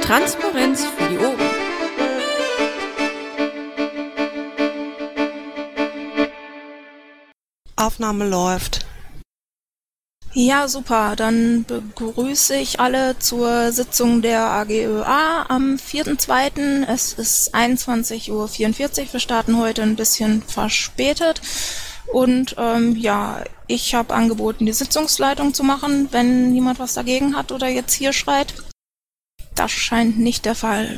Transparenz für die Ohren. Aufnahme läuft. Ja, super. Dann begrüße ich alle zur Sitzung der AGÖA am 4.2. Es ist 21:44 Uhr. Wir starten heute ein bisschen verspätet. Und ich habe angeboten, die Sitzungsleitung zu machen, wenn niemand was dagegen hat oder jetzt hier schreit. Das scheint nicht der Fall.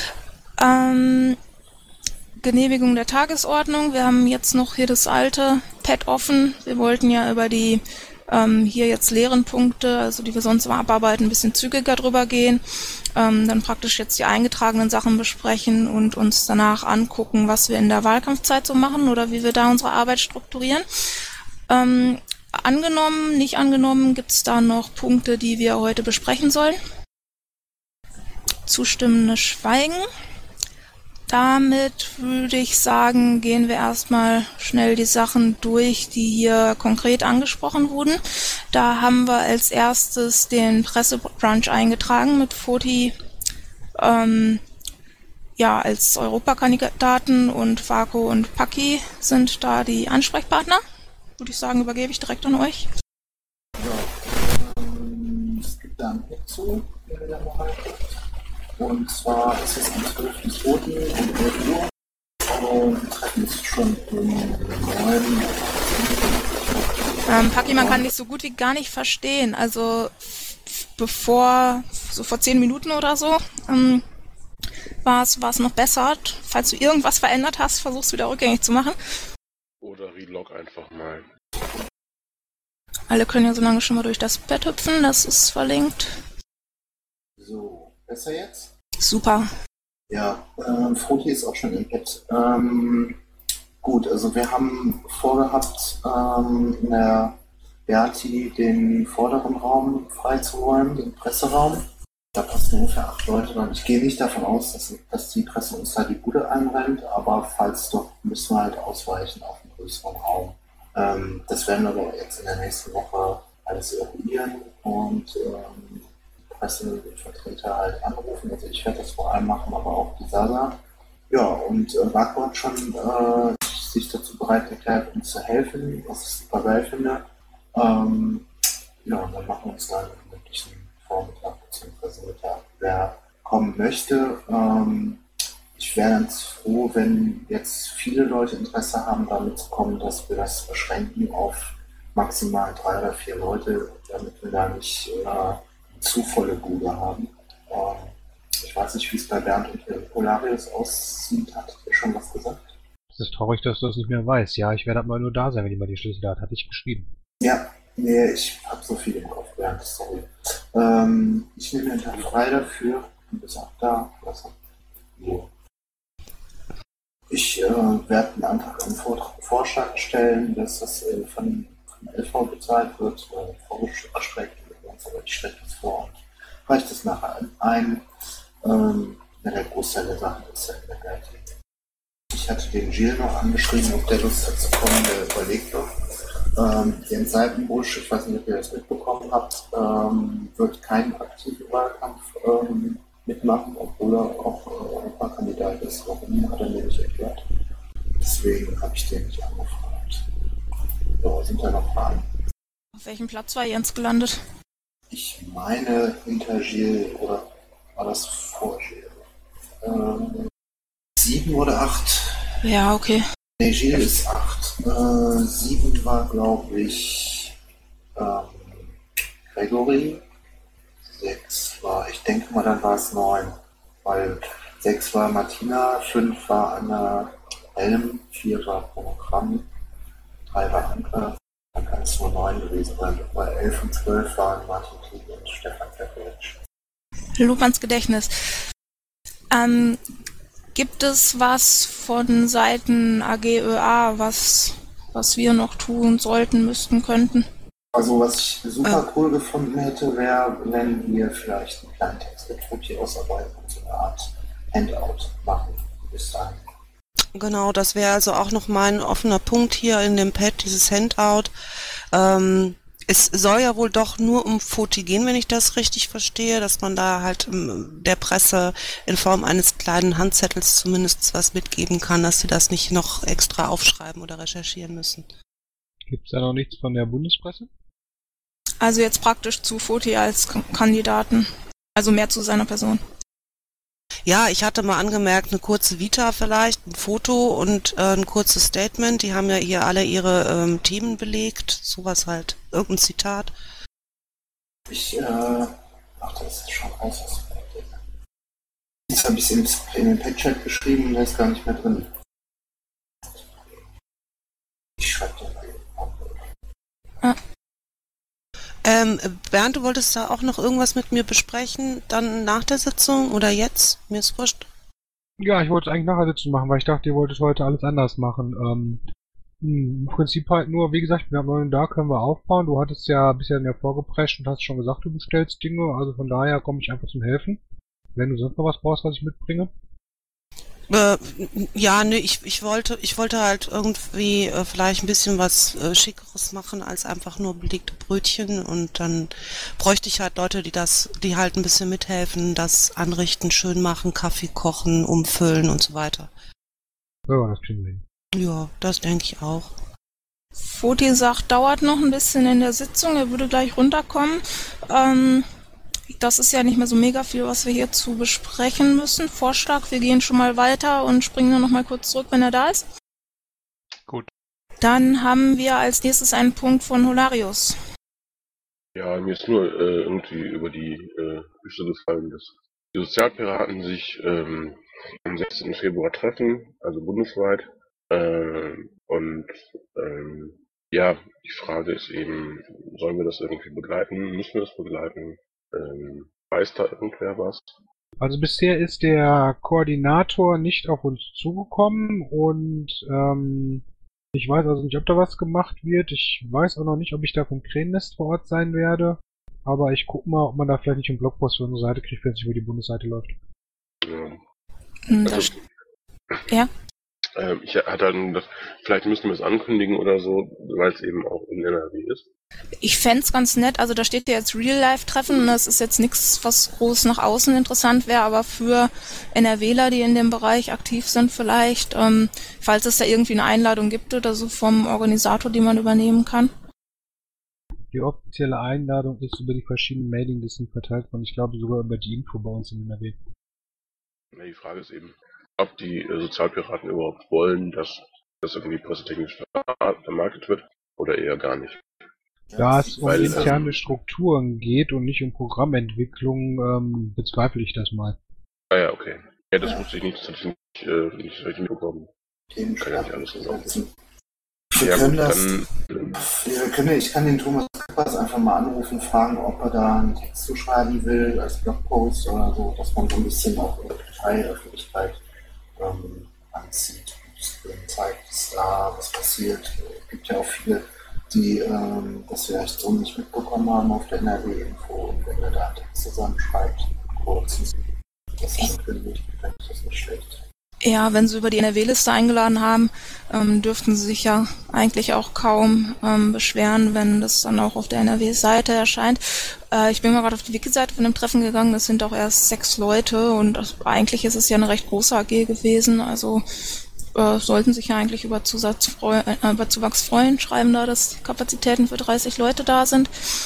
Genehmigung der Tagesordnung. Wir haben jetzt noch hier das alte Pad offen. Wir wollten ja über die hier jetzt leeren Punkte, also die wir sonst immer abarbeiten, ein bisschen zügiger drüber gehen. Dann praktisch jetzt die eingetragenen Sachen besprechen und uns danach angucken, was wir in der Wahlkampfzeit so machen oder wie wir da unsere Arbeit strukturieren. Angenommen, nicht angenommen, gibt es da noch Punkte, die wir heute besprechen sollen? Zustimmende Schweigen. Damit würde ich sagen, gehen wir erstmal schnell die Sachen durch, die hier konkret angesprochen wurden. Da haben wir als erstes den Pressebrunch eingetragen mit Foti als Europakandidaten und Fako und Paki sind da die Ansprechpartner. Würde ich sagen, übergebe ich direkt an euch. Ja, es gibt da einen Punkt zu, den wir da noch halten. Und zwar ist es am 12.2. um 11 Uhr. Wir treffen uns schon um 9 Paki, man kann dich so gut wie gar nicht verstehen. Also vor 10 Minuten oder so war es noch besser. Falls du irgendwas verändert hast, versuchst du wieder rückgängig zu machen. Oder relog einfach mal. Alle können ja so lange schon mal durch das Bett hüpfen, das ist verlinkt. So, besser jetzt? Super. Ja, Foti ist auch schon im Bett. Gut, also wir haben vorgehabt, in der Berti den vorderen Raum freizuräumen, den Presseraum. Da passen ungefähr 8 Leute rein. Ich gehe nicht davon aus, dass die Presse uns da die Bude einrennt, aber falls doch, müssen wir halt ausweichen auf einen größeren Raum. Das werden wir aber jetzt in der nächsten Woche alles eruieren und Pressevertreter halt anrufen. Also ich werde das vor allem machen, aber auch die Sasa. Ja, und Marco hat schon sich dazu bereit erklärt, uns zu helfen, was ich super geil finde. Und dann machen wir uns da einen möglichen Vormittag bzw. Mittag. Wer kommen möchte, ich wäre ganz froh, wenn jetzt viele Leute Interesse haben, damit zu kommen, dass wir das beschränken auf maximal 3 oder 4 Leute, damit wir da nicht zu volle Bude haben. Ich weiß nicht, wie es bei Bernd und Polarius aussieht. Hattet ihr schon was gesagt? Es ist traurig, dass du das nicht mehr weißt. Ja, ich werde aber nur da sein, wenn jemand die Schlüssel hat. Hatte ich geschrieben. Ja, nee, ich habe so viel im Kopf, Bernd, sorry. Ich nehme den Tag frei dafür. Du bist auch da. So. Ich werde einen Antrag im Vorstand stellen, dass das von LV bezahlt wird, vorgesprägt wird, aber ich stelle das vor und reiche das nachher ein. Der Großteil der Sachen ist ja in der Welt. Ich hatte den Gilles noch angeschrieben, ob der Lust hat zu kommen, der überlegt noch. Jens Seitenbusch, ich weiß nicht, ob ihr das mitbekommen habt, wird keinen aktiven Wahlkampf mitmachen, obwohl er auch Europakandidat ist. Warum, hat er mir nicht erklärt. Deswegen habe ich den nicht angefragt. So, sind da noch Fragen? Auf welchem Platz war Jens gelandet? Ich meine hinter Gilles, oder war das vor Gilles? 7 oder 8? Ja, okay. Nee, Gilles ist 8. 7 war, glaube ich, Gregory. 6 war, ich denke mal, dann war es 9. Weil 6 war Martina, 5 war Anna Helm, 4 war Programm, 3 war Anke. Dann kann es nur 9 gewesen sein. Weil 11 und 12 waren Martin Klieg und Stefan Pepperitsch. Lob ans Gedächtnis. Gibt es was von Seiten AGÖA, was wir noch tun sollten, müssten, könnten? Also was ich super cool gefunden hätte, wäre, wenn wir vielleicht einen kleinen Text mit Foto ausarbeiten und so eine Art Handout machen bis dahin. Genau, das wäre also auch noch mal ein offener Punkt hier in dem Pad, dieses Handout. Es soll ja wohl doch nur um Foti gehen, wenn ich das richtig verstehe, dass man da halt der Presse in Form eines kleinen Handzettels zumindest was mitgeben kann, dass sie das nicht noch extra aufschreiben oder recherchieren müssen. Gibt's da noch nichts von der Bundespresse? Also jetzt praktisch zu Foti als Kandidaten. Also mehr zu seiner Person. Ja, ich hatte mal angemerkt, eine kurze Vita vielleicht, ein Foto und ein kurzes Statement. Die haben ja hier alle ihre Themen belegt, sowas halt, irgendein Zitat. Das ist schon raus. Jetzt habe ich es in den Pet-Chat geschrieben, der ist gar nicht mehr drin. Ich schreibe den mal. Bernd, du wolltest da auch noch irgendwas mit mir besprechen, dann nach der Sitzung oder jetzt? Mir ist wurscht. Ja, ich wollte es eigentlich nach der Sitzung machen, weil ich dachte, ihr wolltet heute alles anders machen. Im Prinzip halt nur, wie gesagt, wir haben neuen da, können wir aufbauen. Du hattest ja bisher ja vorgeprescht und hast schon gesagt, du bestellst Dinge, also von daher komme ich einfach zum Helfen. Wenn du sonst noch was brauchst, was ich mitbringe. Ja, ne, ich wollte halt irgendwie vielleicht ein bisschen was Schickeres machen als einfach nur belegte Brötchen und dann bräuchte ich halt Leute, die halt ein bisschen mithelfen, das anrichten, schön machen, Kaffee kochen, umfüllen und so weiter. Ja, das kriegen wir hin. Ja, das denke ich auch. Foti sagt, dauert noch ein bisschen in der Sitzung, er würde gleich runterkommen. Das ist ja nicht mehr so mega viel, was wir hier zu besprechen müssen. Vorschlag, wir gehen schon mal weiter und springen dann noch mal kurz zurück, wenn er da ist. Gut. Dann haben wir als nächstes einen Punkt von Holarius. Ja, mir ist nur irgendwie über die Bücher gefallen, dass die Sozialpiraten sich am 16. Februar treffen, also bundesweit. Ja, die Frage ist eben, sollen wir das irgendwie begleiten? Müssen wir das begleiten? Weiß da irgendwer was? Also bisher ist der Koordinator nicht auf uns zugekommen und ich weiß also nicht, ob da was gemacht wird. Ich weiß auch noch nicht, ob ich da vom Krähennest vor Ort sein werde. Aber ich guck mal, ob man da vielleicht nicht einen Blogpost für unsere Seite kriegt, wenn es über die Bundesseite läuft. Ja. Also, ja. Ich hatte halt gedacht, vielleicht müssen wir es ankündigen oder so, weil es eben auch in NRW ist. Ich fänd's ganz nett, also da steht ja jetzt Real-Life-Treffen und das ist jetzt nichts, was groß nach außen interessant wäre, aber für NRWler, die in dem Bereich aktiv sind vielleicht, falls es da irgendwie eine Einladung gibt oder so vom Organisator, die man übernehmen kann. Die offizielle Einladung ist über die verschiedenen Mailinglisten verteilt worden, ich glaube sogar über die Info bei uns in NRW. Ja, die Frage ist eben, ob die Sozialpiraten überhaupt wollen, dass das irgendwie pressetechnisch vermarktet wird oder eher gar nicht. Da es um interne Strukturen geht und nicht um Programmentwicklung, bezweifle ich das mal. Ah ja, okay. Ja, das wusste ich nicht, das hatte ich nicht richtig mitbekommen. Kann ja nicht alles so. Ich kann den Thomas Kappers einfach mal anrufen, fragen, ob er da einen Text zu schreiben will, als Blogpost oder so, dass man so ein bisschen auch in der Parteiöffentlichkeit anzieht und zeigt, dass da was passiert. Es gibt ja auch viele, die das vielleicht so nicht mitbekommen haben auf der NRW-Info, und wenn er da einen Text zusammenschreibt, kurz, das ankündigt, fände ich das nicht schlecht. Ja, wenn Sie über die NRW-Liste eingeladen haben, dürften Sie sich ja eigentlich auch kaum beschweren, wenn das dann auch auf der NRW-Seite erscheint. Ich bin mal gerade auf die Wiki-Seite von dem Treffen gegangen, das sind auch erst 6 Leute und eigentlich ist es ja eine recht große AG gewesen, also sollten sich ja eigentlich über Zuwachs freuen, schreiben da, dass Kapazitäten für 30 Leute da sind.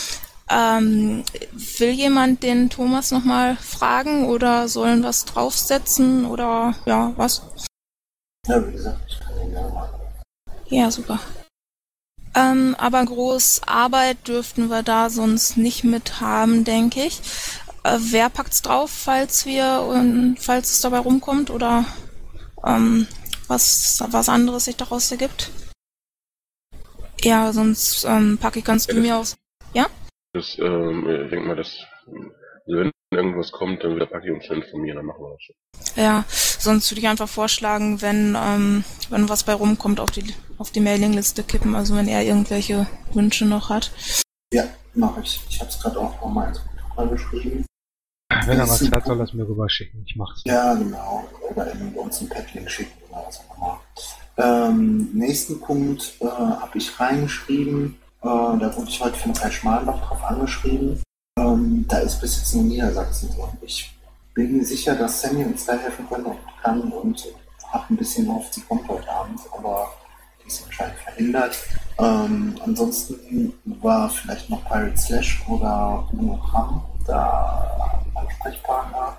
Will jemand den Thomas nochmal fragen oder sollen was draufsetzen oder ja, was? Ja, wie gesagt, ich kann ihn ja machen. Ja, super. Aber groß Arbeit dürften wir da sonst nicht mit haben, denke ich. Wer packt's drauf, falls es dabei rumkommt oder was anderes sich daraus ergibt? Ja, sonst packe ich ganz du mir aus. Ja? Ich denke mal, dass wenn irgendwas kommt, dann wird der Paki uns informieren, dann machen wir das schon. Ja, sonst würde ich einfach vorschlagen, wenn was bei rumkommt, auf die Mailingliste kippen, also wenn er irgendwelche Wünsche noch hat. Ja, mache ich. Ich habe es gerade auch nochmal ins Protokoll geschrieben. Wenn er was hat, soll er es mir rüberschicken. Ich mach's. Ja, genau. Oder in uns einen Padlink schicken oder was auch immer. Nächsten Punkt habe ich reingeschrieben. Da wurde ich heute von Kai Schmalenbach drauf angeschrieben. Da ist bis jetzt nur Niedersachsen drin. Ich bin mir sicher, dass Sammy uns da helfen kann und habe ein bisschen gehofft, sie kommt heute Abend, aber die ist anscheinend verhindert. Ansonsten war vielleicht noch Pirate Slash oder Uno Kram da Ansprechpartner.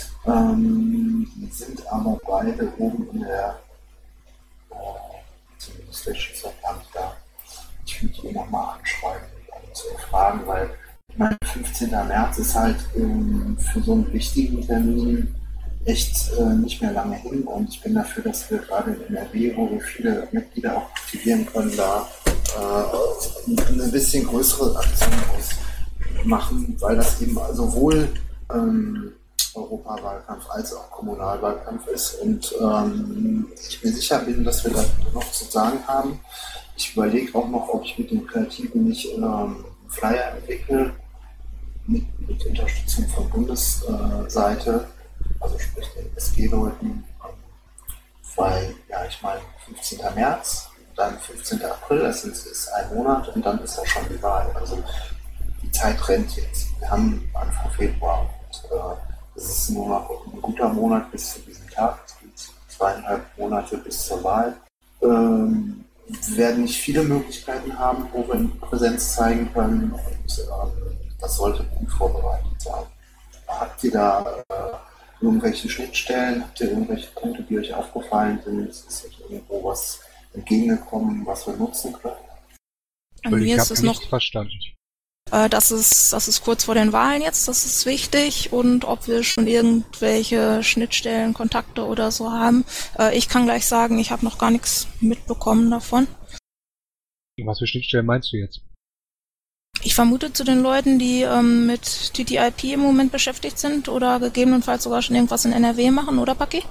Die sind aber beide oben in der zumindest Slash ist auch gar nicht da. Ich würde die nochmal anschreiben und fragen, weil ich meine, 15. März ist halt für so einen wichtigen Termin echt nicht mehr lange hin und ich bin dafür, dass wir gerade in NRW, wo wir viele Mitglieder auch aktivieren können, da eine bisschen größere Aktion machen, weil das eben sowohl Europawahlkampf als auch Kommunalwahlkampf ist und ich mir sicher bin, dass wir da noch zu sagen haben. Ich überlege auch noch, ob ich mit dem Kreativen nicht Flyer entwickle, mit Unterstützung von Bundesseite, also sprich den SG-Leuten, weil, ja, ich meine, 15. März, dann 15. April, das ist ein Monat und dann ist ja schon die Wahl. Also die Zeit rennt jetzt. Wir haben Anfang Februar und es ist nur noch ein guter Monat bis zu diesem Tag. Es gibt 2,5 Monate bis zur Wahl. Wir werden nicht viele Möglichkeiten haben, wo wir Präsenz zeigen können und das sollte gut vorbereitet sein. Habt ihr da irgendwelche Schnittstellen? Habt ihr irgendwelche Punkte, die euch aufgefallen sind? Ist euch irgendwo was entgegengekommen, was wir nutzen können? An mir ist es noch verstanden. Das ist kurz vor den Wahlen jetzt, das ist wichtig und ob wir schon irgendwelche Schnittstellen, Kontakte oder so haben. Ich kann gleich sagen, ich habe noch gar nichts mitbekommen davon. Was für Schnittstellen meinst du jetzt? Ich vermute zu den Leuten, die mit TTIP im Moment beschäftigt sind oder gegebenenfalls sogar schon irgendwas in NRW machen, oder Paki?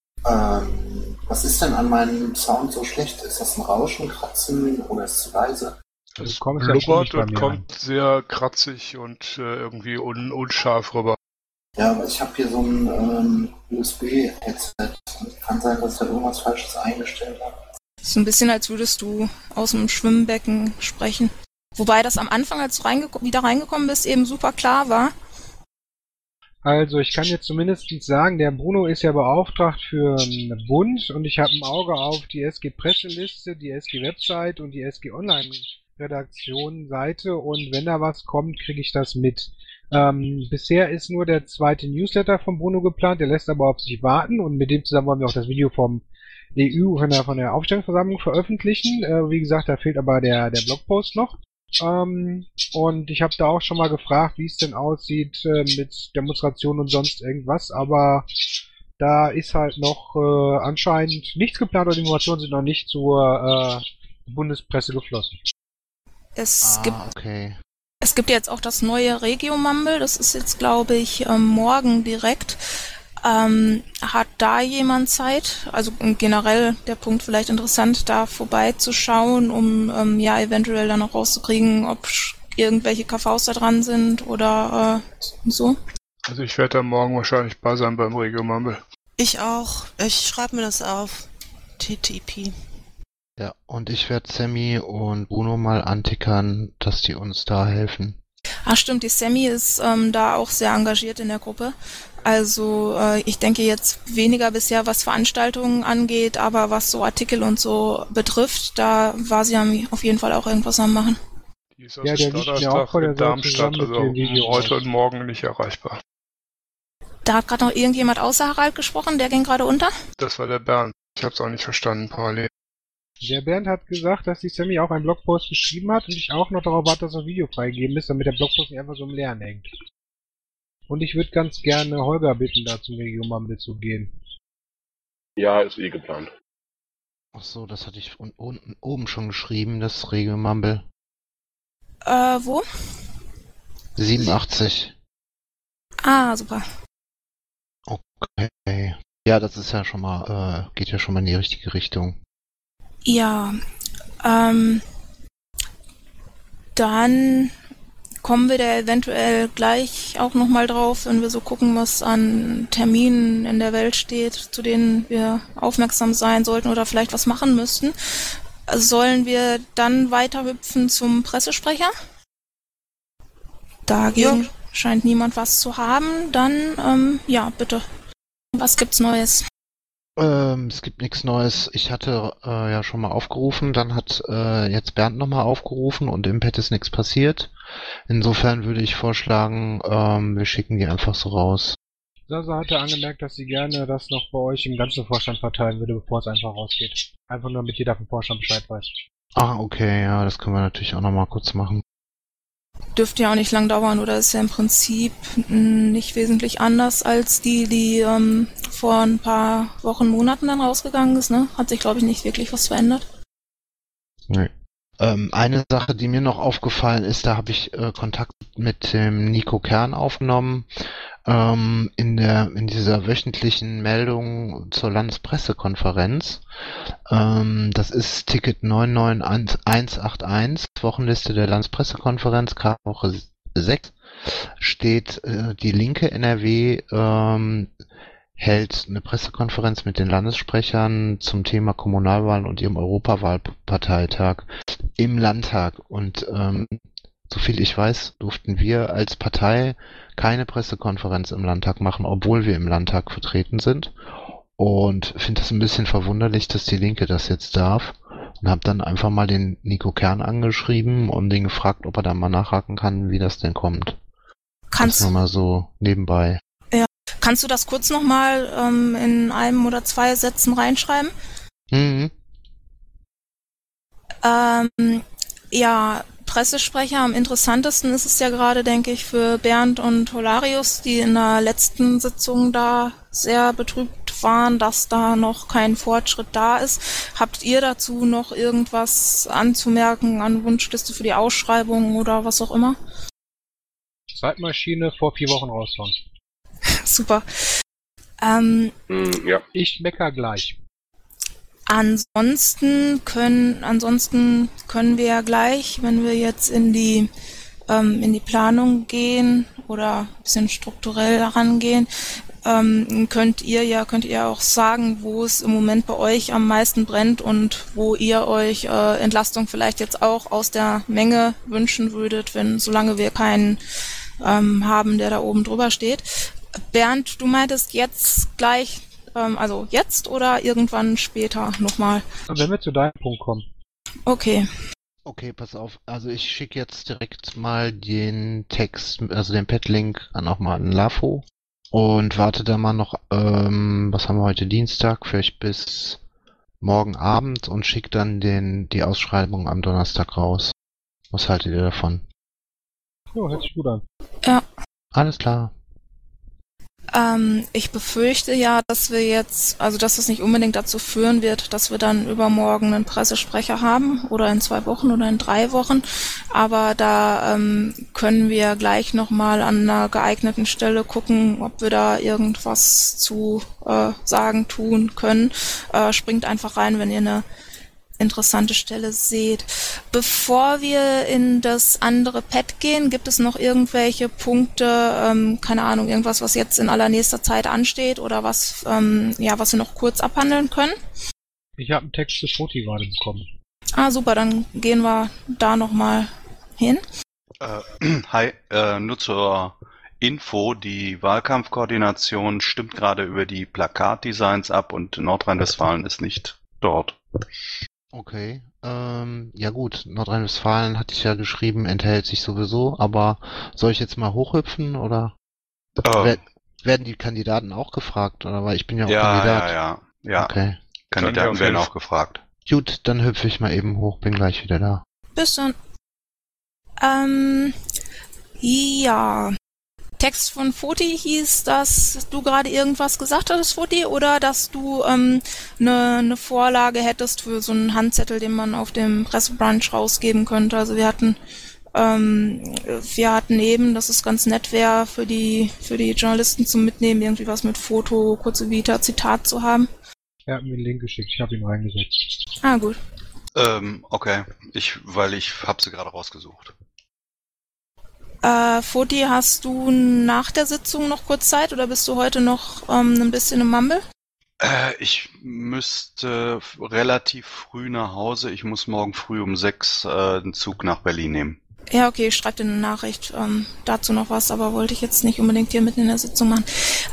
Was ist denn an meinem Sound so schlecht? Ist das ein Rauschen, Kratzen oder ist es zu leise? Es kommst ja blubbert schon nicht bei und mir kommt sehr kratzig und irgendwie unscharf rüber. Ja, aber ich habe hier so ein USB-Headset. Kann sein, dass ich da irgendwas Falsches eingestellt habe. Das ist ein bisschen, als würdest du aus dem Schwimmbecken sprechen. Wobei das am Anfang, als du wieder reingekommen bist, eben super klar war. Also ich kann jetzt zumindest sagen, der Bruno ist ja beauftragt für den Bund und ich habe ein Auge auf die SG-Presseliste, die SG-Website und die SG-Online-Redaktion-Seite und wenn da was kommt, kriege ich das mit. Bisher ist nur der zweite Newsletter von Bruno geplant, der lässt aber auf sich warten und mit dem zusammen wollen wir auch das Video vom EU von der Aufstellungsversammlung veröffentlichen. Wie gesagt, da fehlt aber der Blogpost noch. Und ich habe da auch schon mal gefragt, wie es denn aussieht mit Demonstrationen und sonst irgendwas, aber da ist halt noch anscheinend nichts geplant oder die Informationen sind noch nicht zur Bundespresse geflossen. Es gibt jetzt auch das neue Regio-Mumble, das ist jetzt, glaube ich, morgen direkt. Hat da jemand Zeit? Also generell der Punkt vielleicht interessant, da vorbeizuschauen, um ja eventuell dann noch rauszukriegen, ob irgendwelche KVs da dran sind oder so. Also ich werde da morgen wahrscheinlich bei sein beim Regio Mumble. Ich auch. Ich schreibe mir das auf. TTP. Ja, und ich werde Sammy und Bruno mal antickern, dass die uns da helfen. Ach stimmt, die Sammy ist da auch sehr engagiert in der Gruppe. Also ich denke jetzt weniger bisher, was Veranstaltungen angeht, aber was so Artikel und so betrifft, da war sie auf jeden Fall auch irgendwas am Machen. Die ist Ja, der liegt mir auch vor der in Seite Darmstadt, zusammen mit also dem Video heute aus. und morgen nicht erreichbar. Da hat gerade noch irgendjemand außer Harald gesprochen, der ging gerade unter. Das war der Bernd. Ich habe es auch nicht verstanden, parallel. Der Bernd hat gesagt, dass die Sammy auch einen Blogpost geschrieben hat und ich auch noch darauf warte, dass das Video freigegeben ist, damit der Blogpost nicht einfach so im Leeren hängt. Und ich würde ganz gerne Holger bitten, da zum Regio-Mumble zu gehen. Ja, ist eh geplant. Ach so, das hatte ich unten oben schon geschrieben, das Regio Mumble. Wo? 87. Ah, super. Okay. Ja, das ist ja schon mal, geht ja schon mal in die richtige Richtung. Ja, dann kommen wir da eventuell gleich auch nochmal drauf, wenn wir so gucken, was an Terminen in der Welt steht, zu denen wir aufmerksam sein sollten oder vielleicht was machen müssten. Sollen wir dann weiter hüpfen zum Pressesprecher? Dagegen scheint niemand was zu haben. Dann, ja, bitte. Was gibt's Neues? Es gibt nichts Neues. Ich hatte ja schon mal aufgerufen, dann hat jetzt Bernd nochmal aufgerufen und im Pad ist nichts passiert. Insofern würde ich vorschlagen, wir schicken die einfach so raus. Sasa hatte angemerkt, dass sie gerne das noch bei euch im ganzen Vorstand verteilen würde, bevor es einfach rausgeht. Einfach nur, damit jeder vom Vorstand Bescheid weiß. Ah, okay, ja, das können wir natürlich auch nochmal kurz machen. Dürfte ja auch nicht lang dauern, oder ist ja im Prinzip nicht wesentlich anders als die vor ein paar Wochen, Monaten dann rausgegangen ist, ne? Hat sich, glaube ich, nicht wirklich was verändert. Nee. Eine Sache, die mir noch aufgefallen ist, da habe ich Kontakt mit dem Nico Kern aufgenommen. In dieser wöchentlichen Meldung zur Landespressekonferenz. Das ist Ticket 99181, Wochenliste der Landespressekonferenz, Woche 6, steht, die linke NRW hält eine Pressekonferenz mit den Landessprechern zum Thema Kommunalwahlen und ihrem Europawahlparteitag im Landtag. Und soviel ich weiß, durften wir als Partei keine Pressekonferenz im Landtag machen, obwohl wir im Landtag vertreten sind. Und finde das ein bisschen verwunderlich, dass die Linke das jetzt darf. Und habe dann einfach mal den Nico Kern angeschrieben und den gefragt, ob er da mal nachhaken kann, wie das denn kommt. Kannst das mal so nebenbei. Ja. Kannst du das kurz nochmal in einem oder zwei Sätzen reinschreiben? Mhm. Ja, Pressesprecher, am interessantesten ist es ja gerade, denke ich, für Bernd und Holarius, die in der letzten Sitzung da sehr betrübt waren, dass da noch kein Fortschritt da ist. Habt ihr dazu noch irgendwas anzumerken an Wunschliste für die Ausschreibung oder was auch immer? Zeitmaschine vor 4 Wochen raushauen. Super. Ja. Ich mecker gleich. Ansonsten können wir ja gleich, wenn wir jetzt in die Planung gehen oder ein bisschen strukturell herangehen, könnt ihr auch sagen, wo es im Moment bei euch am meisten brennt und wo ihr euch Entlastung vielleicht jetzt auch aus der Menge wünschen würdet, solange wir keinen haben, der da oben drüber steht. Bernd, du meintest jetzt gleich, also jetzt oder irgendwann später nochmal? Wenn wir zu deinem Punkt kommen. Okay. Okay, pass auf. Also ich schicke jetzt direkt mal den Text, also den Pad-Link auch mal an LAFO und warte da mal noch, was haben wir heute, Dienstag, vielleicht bis morgen Abend und schicke dann die Ausschreibung am Donnerstag raus. Was haltet ihr davon? Ja, hört sich gut an. Ja. Alles klar. Ich befürchte ja, dass das nicht unbedingt dazu führen wird, dass wir dann übermorgen einen Pressesprecher haben oder in 2 Wochen oder in 3 Wochen. Aber da können wir gleich nochmal an einer geeigneten Stelle gucken, ob wir da irgendwas zu sagen, tun können. Springt einfach rein, wenn ihr eine interessante Stelle seht. Bevor wir in das andere Pad gehen, gibt es noch irgendwelche Punkte, keine Ahnung, irgendwas, was jetzt in allernächster Zeit ansteht oder was wir noch kurz abhandeln können? Ich habe einen Text zu Foti gerade bekommen. Ah, super, dann gehen wir da nochmal hin. Hi, nur zur Info, die Wahlkampfkoordination stimmt gerade über die Plakatdesigns ab und Nordrhein-Westfalen ist nicht dort. Okay, ja gut, Nordrhein-Westfalen hatte ich ja geschrieben, enthält sich sowieso, aber soll ich jetzt mal hochhüpfen oder werden die Kandidaten auch gefragt? Oder weil ich bin ja auch Kandidat. Ja. Okay. Kandidaten werden auch gefragt. Gut, dann hüpfe ich mal eben hoch, bin gleich wieder da. Bis dann. Ja. Text von Foti hieß, dass du gerade irgendwas gesagt hattest, Foti, oder dass du eine Vorlage hättest für so einen Handzettel, den man auf dem Pressebrunch rausgeben könnte. Also wir hatten eben, dass es ganz nett wäre für die Journalisten zum Mitnehmen, irgendwie was mit Foto, kurze Vita, Zitat zu haben. Er hat mir einen Link geschickt, ich habe ihn reingesetzt. Ah, gut. Okay, weil ich habe sie gerade rausgesucht. Foti, hast du nach der Sitzung noch kurz Zeit oder bist du heute noch ein bisschen im Mumble? Ich müsste relativ früh nach Hause. Ich muss morgen früh um 6 einen Zug nach Berlin nehmen. Ja, okay, ich schreibe dir eine Nachricht dazu noch was, aber wollte ich jetzt nicht unbedingt hier mitten in der Sitzung machen.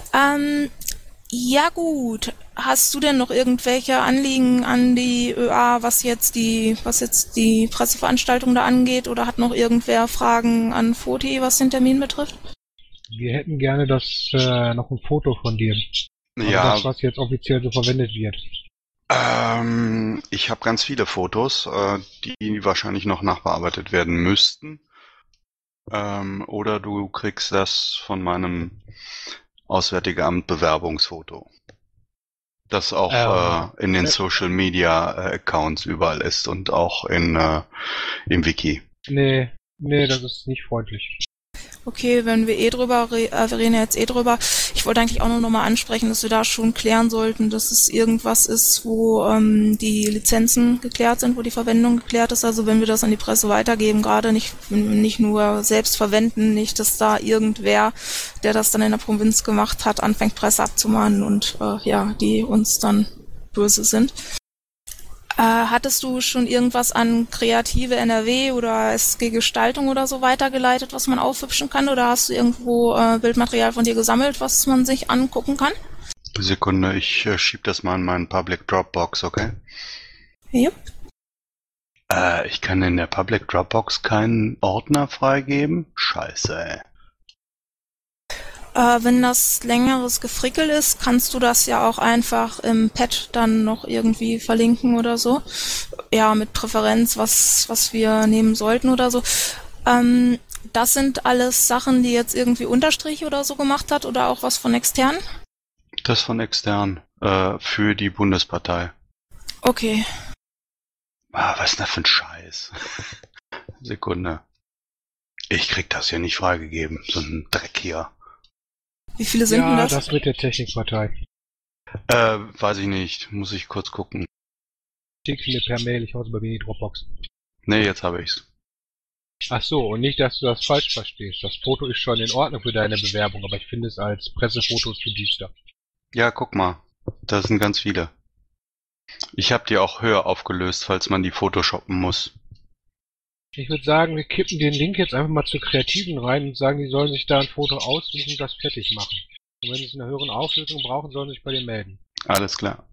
Ja gut, hast du denn noch irgendwelche Anliegen an die ÖA, was jetzt die Presseveranstaltung da angeht, oder hat noch irgendwer Fragen an Foti, was den Termin betrifft? Wir hätten gerne noch ein Foto von dir. Also Ja, das, was jetzt offiziell so verwendet wird. ich habe ganz viele Fotos, die wahrscheinlich noch nachbearbeitet werden müssten. Oder du kriegst das von meinem Auswärtige Amt Bewerbungsfoto. Das auch in den Social Media Accounts überall ist und auch im Wiki. Nee, das ist nicht freundlich. Okay, wenn wir wir reden ja jetzt drüber. Ich wollte eigentlich auch noch mal ansprechen, dass wir da schon klären sollten, dass es irgendwas ist, wo die Lizenzen geklärt sind, wo die Verwendung geklärt ist. Also wenn wir das an die Presse weitergeben, gerade nicht nur selbst verwenden, nicht, dass da irgendwer, der das dann in der Provinz gemacht hat, anfängt Presse abzumahnen und die uns dann böse sind. Hattest du schon irgendwas an kreative NRW oder SG Gestaltung oder so weitergeleitet, was man aufhübschen kann? Oder hast du irgendwo Bildmaterial von dir gesammelt, was man sich angucken kann? Sekunde, ich schieb das mal in meinen Public Dropbox, okay? Jupp. Ich kann in der Public Dropbox keinen Ordner freigeben? Scheiße, ey. Wenn das längeres Gefrickel ist, kannst du das ja auch einfach im Pad dann noch irgendwie verlinken oder so. Ja, mit Präferenz, was wir nehmen sollten oder so. Das sind alles Sachen, die jetzt irgendwie Unterstrich oder so gemacht hat oder auch was von extern? Das von extern, für die Bundespartei. Okay. Was ist denn da für ein Scheiß? Sekunde. Ich krieg das hier nicht freigegeben, so ein Dreck hier. Wie viele sind denn das? Ja, das mit der Technikpartei. Weiß ich nicht. Muss ich kurz gucken. Schick's mir per Mail, ich hau's bei mir in die Dropbox. Nee, jetzt habe ich's. Ach so, und nicht, dass du das falsch verstehst. Das Foto ist schon in Ordnung für deine Bewerbung, aber ich finde es als Pressefoto zu düster. Ja, guck mal. Da sind ganz viele. Ich habe die auch höher aufgelöst, falls man die photoshoppen muss. Ich würde sagen, wir kippen den Link jetzt einfach mal zur Kreativen rein und sagen, die sollen sich da ein Foto aussuchen und das fertig machen. Und wenn sie es in einer höheren Auflösung brauchen, sollen sie sich bei dir melden. Alles klar.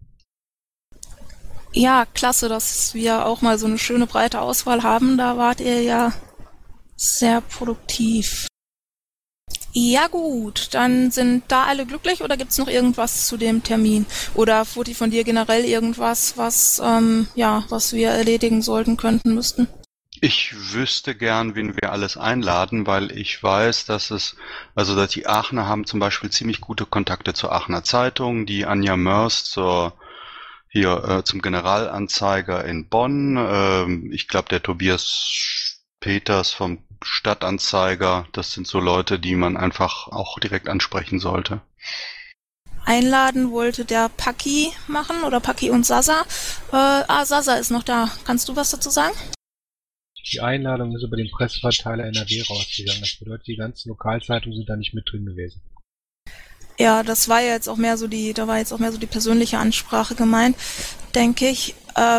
Ja, klasse, dass wir auch mal so eine schöne breite Auswahl haben. Da wart ihr ja sehr produktiv. Ja gut, dann sind da alle glücklich oder gibt's noch irgendwas zu dem Termin? Oder Foti von dir generell irgendwas, was wir erledigen sollten, müssten? Ich wüsste gern, wen wir alles einladen, weil ich weiß, dass die Aachener haben zum Beispiel ziemlich gute Kontakte zur Aachener Zeitung, die Anja Mörs zum Generalanzeiger in Bonn, ich glaube der Tobias Peters vom Stadtanzeiger, das sind so Leute, die man einfach auch direkt ansprechen sollte. Einladen wollte der Paki machen, oder Paki und Sasa. Sasa ist noch da. Kannst du was dazu sagen? Die Einladung ist über den Presseverteiler NRW rausgegangen. Das bedeutet, die ganzen Lokalzeitungen sind da nicht mit drin gewesen. Ja, das war ja jetzt auch mehr so die persönliche Ansprache gemeint, denke ich.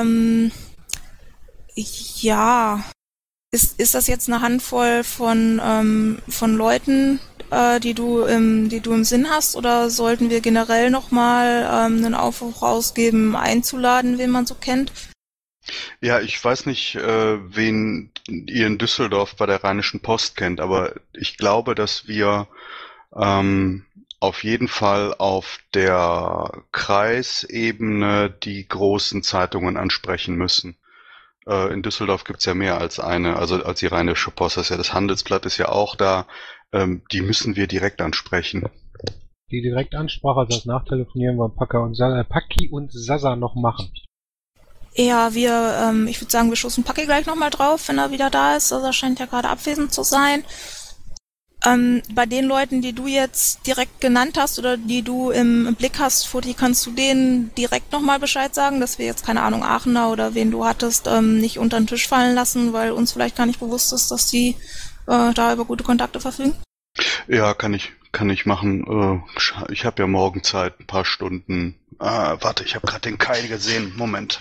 Ja. Ist das jetzt eine Handvoll von Leuten, die du im Sinn hast, oder sollten wir generell nochmal einen Aufruf rausgeben, einzuladen, wen man so kennt? Ja, ich weiß nicht, wen ihr in Düsseldorf bei der Rheinischen Post kennt, aber ich glaube, dass wir auf jeden Fall auf der Kreisebene die großen Zeitungen ansprechen müssen. In Düsseldorf gibt's ja mehr als eine, also als die Rheinische Post, das Handelsblatt ist ja auch da, die müssen wir direkt ansprechen. Die Direktansprache, also das Nachtelefonieren, wollen Paki und Sasa noch machen. Ja, ich würde sagen, wir stoßen Paki gleich nochmal drauf, wenn er wieder da ist. Also er scheint ja gerade abwesend zu sein. Bei den Leuten, die du jetzt direkt genannt hast oder die du im Blick hast, Foti, kannst du denen direkt nochmal Bescheid sagen, dass wir jetzt, keine Ahnung, Aachener oder wen du hattest, nicht unter den Tisch fallen lassen, weil uns vielleicht gar nicht bewusst ist, dass die da über gute Kontakte verfügen? Ja, kann ich kann ich machen. Ich habe ja morgen Zeit, ein paar Stunden. Warte, ich habe gerade den Kai gesehen. Moment.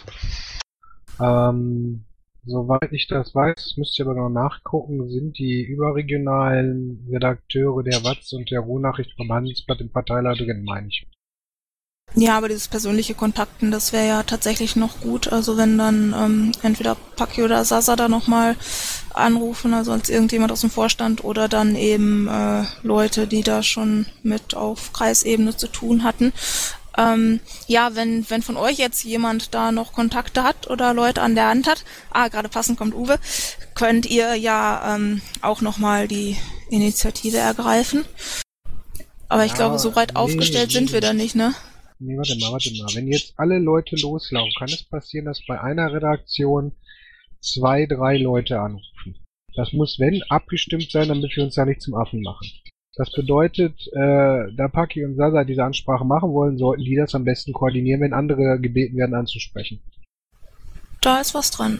Soweit ich das weiß, müsst ihr aber noch nachgucken, sind die überregionalen Redakteure der Watz und der Ruhrnachricht vom Handelsblatt im Verteiler drin, meine ich. Ja, aber dieses persönliche Kontakten, das wäre ja tatsächlich noch gut. Also wenn dann entweder Paki oder Sasa da nochmal anrufen, also als irgendjemand aus dem Vorstand oder dann eben Leute, die da schon mit auf Kreisebene zu tun hatten. Ja, wenn von euch jetzt jemand da noch Kontakte hat oder Leute an der Hand hat, gerade passend kommt Uwe, könnt ihr ja auch nochmal die Initiative ergreifen. Aber ich glaube, so breit aufgestellt sind wir da nicht, ne? Nee, warte mal. Wenn jetzt alle Leute loslaufen, kann es passieren, dass bei einer Redaktion 2, 3 Leute anrufen. Das muss, wenn, abgestimmt sein, damit wir uns da nicht zum Affen machen. Das bedeutet, da Paki und Sasa diese Ansprache machen wollen, sollten die das am besten koordinieren, wenn andere gebeten werden anzusprechen. Da ist was dran.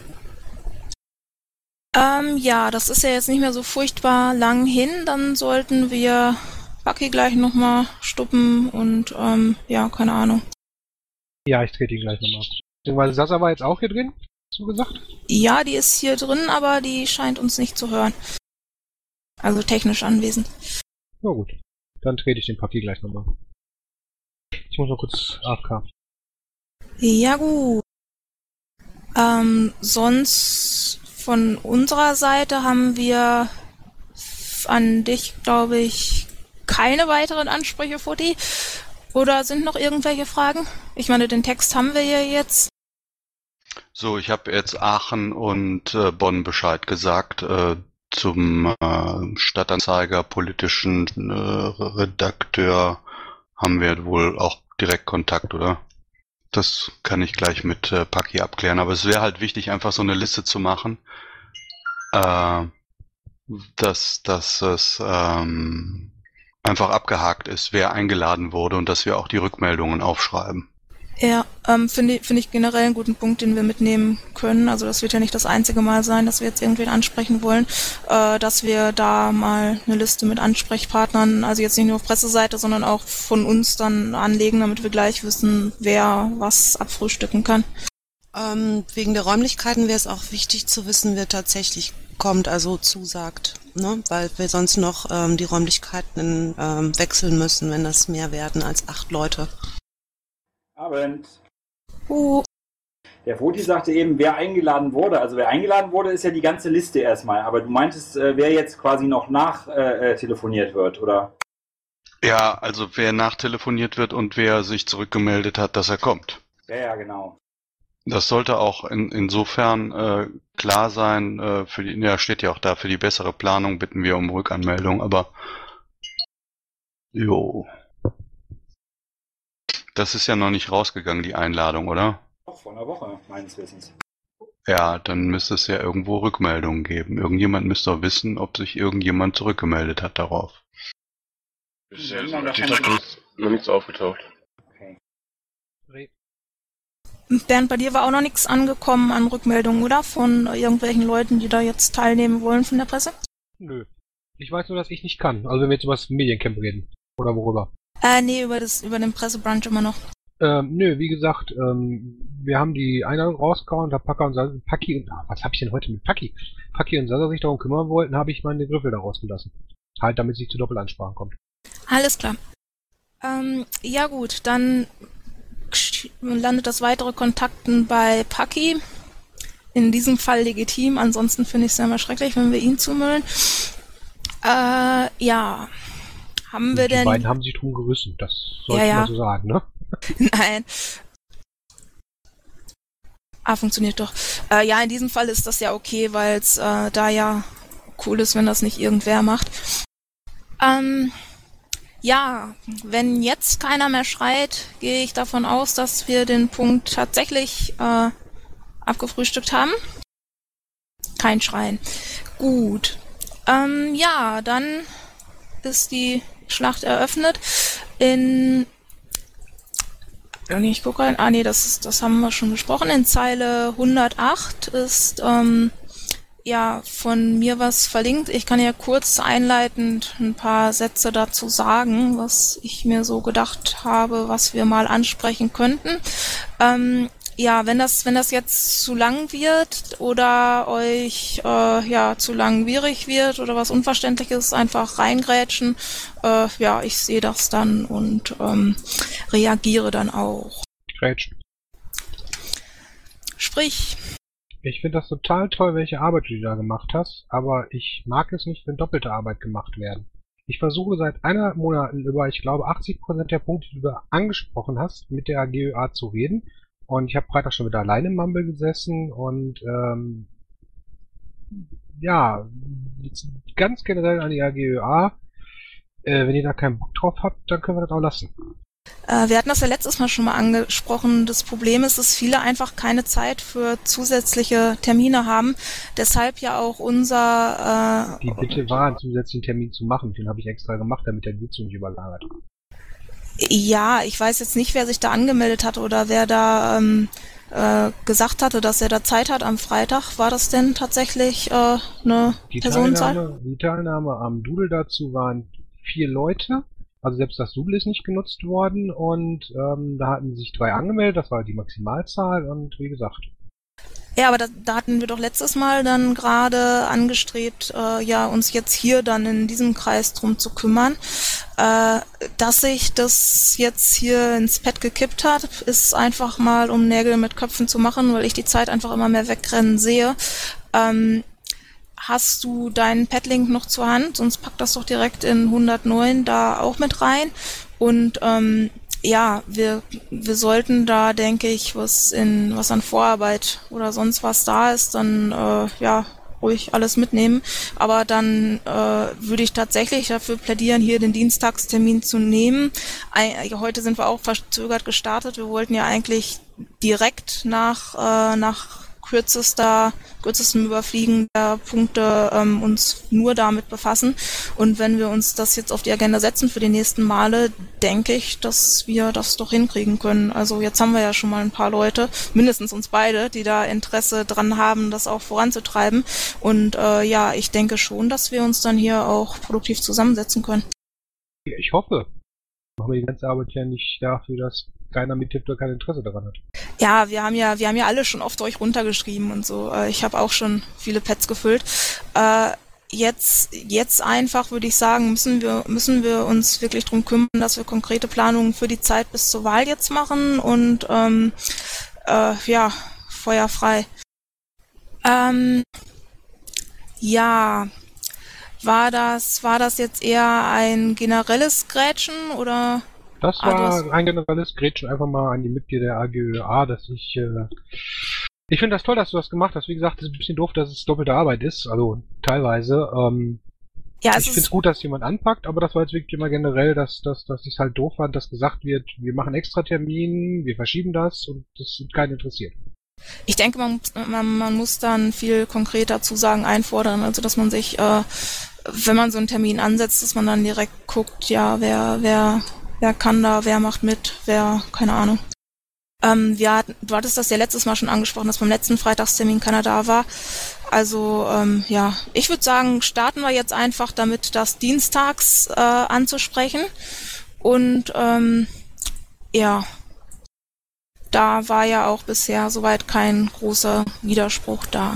Ja, das ist ja jetzt nicht mehr so furchtbar lang hin, dann sollten wir Paki gleich nochmal stuppen und, ja, keine Ahnung. Ja, ich trete ihn gleich nochmal ab. Beziehungsweise Sasa war jetzt auch hier drin, hast du gesagt? Ja, die ist hier drin, aber die scheint uns nicht zu hören. Also technisch anwesend. Na gut, dann trete ich den Paki gleich nochmal. Ich muss noch kurz AFK. Ja, gut. Sonst von unserer Seite haben wir an dich, glaube ich, keine weiteren Ansprüche, Foti. Oder sind noch irgendwelche Fragen? Ich meine, den Text haben wir ja jetzt. So, ich habe jetzt Aachen und Bonn Bescheid gesagt. Zum Stadtanzeiger, politischen Redakteur haben wir wohl auch direkt Kontakt, oder? Das kann ich gleich mit Paki abklären. Aber es wäre halt wichtig, einfach so eine Liste zu machen, dass es einfach abgehakt ist, wer eingeladen wurde und dass wir auch die Rückmeldungen aufschreiben. Ja, finde ich generell einen guten Punkt, den wir mitnehmen können. Also das wird ja nicht das einzige Mal sein, dass wir jetzt irgendwen ansprechen wollen, dass wir da mal eine Liste mit Ansprechpartnern, also jetzt nicht nur auf Presseseite, sondern auch von uns dann anlegen, damit wir gleich wissen, wer was abfrühstücken kann. Wegen der Räumlichkeiten wäre es auch wichtig zu wissen, wer tatsächlich kommt, also zusagt, ne? Weil wir sonst noch die Räumlichkeiten wechseln müssen, wenn das mehr werden als 8 Leute. Abend. Der Der Foti sagte eben, wer eingeladen wurde. Also wer eingeladen wurde, ist ja die ganze Liste erstmal. Aber du meintest, wer jetzt quasi noch telefoniert wird, oder? Ja, also wer nachtelefoniert wird und wer sich zurückgemeldet hat, dass er kommt. Ja, genau. Das sollte auch insofern klar sein, steht ja auch da, für die bessere Planung bitten wir um Rückanmeldung, aber jo. Das ist ja noch nicht rausgegangen, die Einladung, oder? Auch vor einer Woche, meines Wissens. Ja, dann müsste es ja irgendwo Rückmeldungen geben. Irgendjemand müsste doch wissen, ob sich irgendjemand zurückgemeldet hat darauf. Bisher ist noch nichts aufgetaucht. Okay. Bernd, bei dir war auch noch nichts angekommen an Rückmeldungen, oder? Von irgendwelchen Leuten, die da jetzt teilnehmen wollen von der Presse? Nö. Ich weiß nur, dass ich nicht kann. Also wenn wir jetzt über das Mediencamp reden. Oder worüber? Nee, über den Pressebrunch immer noch. Nö, wie gesagt, wir haben die Einladung rausgehauen, da Paki und was habe ich denn heute mit Paki? Paki und Sasa sich darum kümmern wollten, habe ich meine Griffel da rausgelassen. Halt, damit es nicht zu Doppelansprachen kommt. Alles klar. Ja gut, dann landet das weitere Kontakten bei Paki. In diesem Fall legitim, ansonsten finde ich es ja immer schrecklich, wenn wir ihn zumüllen. Ja. Haben wir die denn... beiden haben sich drum gerissen, das sollte man so sagen, ne? Nein. Funktioniert doch. Ja, in diesem Fall ist das ja okay, weil es da ja cool ist, wenn das nicht irgendwer macht. Ja, wenn jetzt keiner mehr schreit, gehe ich davon aus, dass wir den Punkt tatsächlich abgefrühstückt haben. Kein Schreien. Gut. Ja, dann ist die Schlacht eröffnet. Ich gucke rein. Das haben wir schon besprochen. In Zeile 108 ist ja von mir was verlinkt. Ich kann ja kurz einleitend ein paar Sätze dazu sagen, was ich mir so gedacht habe, was wir mal ansprechen könnten. Ja, wenn das jetzt zu lang wird oder euch zu langwierig wird oder was Unverständliches, einfach reingrätschen. Ja, ich sehe das dann und reagiere dann auch. Grätschen. Sprich. Ich finde das total toll, welche Arbeit du da gemacht hast, aber ich mag es nicht, wenn doppelte Arbeit gemacht werden. Ich versuche seit 1,5 Monaten über, ich glaube, 80% der Punkte, die du angesprochen hast, mit der AGÖA zu reden. Und ich habe Freitag schon wieder alleine im Mumble gesessen und ja, ganz generell an die AGÖA, wenn ihr da keinen Bock drauf habt, dann können wir das auch lassen. Wir hatten das ja letztes Mal schon mal angesprochen. Das Problem ist, dass viele einfach keine Zeit für zusätzliche Termine haben. Deshalb ja auch unser... Die Bitte war, einen zusätzlichen Termin zu machen. Den habe ich extra gemacht, damit der Sitzung nicht überlagert. Ja, ich weiß jetzt nicht, wer sich da angemeldet hat oder wer da gesagt hatte, dass er da Zeit hat am Freitag. War das denn tatsächlich eine Personenzahl? Die Teilnahme am Doodle dazu waren 4 Leute. Also selbst das Doodle ist nicht genutzt worden und da hatten sich 3 angemeldet, das war die Maximalzahl und wie gesagt. Ja, aber da hatten wir doch letztes Mal dann gerade angestrebt, uns jetzt hier dann in diesem Kreis drum zu kümmern. Dass sich das jetzt hier ins Pad gekippt hat, ist einfach mal, um Nägel mit Köpfen zu machen, weil ich die Zeit einfach immer mehr wegrennen sehe. Hast du deinen Padlink noch zur Hand? Sonst pack das doch direkt in 109 da auch mit rein. Und wir sollten da, denke ich, was an Vorarbeit oder sonst was da ist, dann ruhig alles mitnehmen. Aber dann würde ich tatsächlich dafür plädieren, hier den Dienstagstermin zu nehmen. Heute sind wir auch verzögert gestartet. Wir wollten ja eigentlich direkt nach kürzestem Überfliegen der Punkte uns nur damit befassen. Und wenn wir uns das jetzt auf die Agenda setzen für die nächsten Male, denke ich, dass wir das doch hinkriegen können. Also jetzt haben wir ja schon mal ein paar Leute, mindestens uns beide, die da Interesse dran haben, das auch voranzutreiben. Und ich denke schon, dass wir uns dann hier auch produktiv zusammensetzen können. Ich hoffe. Machen wir die ganze Arbeit ja nicht dafür, dass keiner mittippt oder kein Interesse daran hat. Ja, wir haben ja alle schon oft euch runtergeschrieben und so. Ich habe auch schon viele Pads gefüllt. Jetzt einfach, würde ich sagen, müssen wir uns wirklich drum kümmern, dass wir konkrete Planungen für die Zeit bis zur Wahl jetzt machen und Feuer frei. War das jetzt eher ein generelles Grätschen oder? Das war ein generelles Grätschen einfach mal an die Mitglieder der AGÖA, dass ich finde das toll, dass du das gemacht hast. Wie gesagt, es ist ein bisschen doof, dass es doppelte Arbeit ist, also teilweise. Ich finde es gut, dass jemand anpackt, aber das war jetzt wirklich immer generell, dass ich es halt doof fand, dass gesagt wird, wir machen extra Termin, wir verschieben das und das ist keinen interessiert. Ich denke, man muss dann viel konkreter Zusagen einfordern, also dass man sich, wenn man so einen Termin ansetzt, dass man dann direkt guckt, ja, wer kann da, wer macht mit, keine Ahnung. Du hattest das ja letztes Mal schon angesprochen, dass beim letzten Freitagstermin keiner da war. Also, ich würde sagen, starten wir jetzt einfach damit, das dienstags anzusprechen. Und, da war ja auch bisher soweit kein großer Widerspruch da.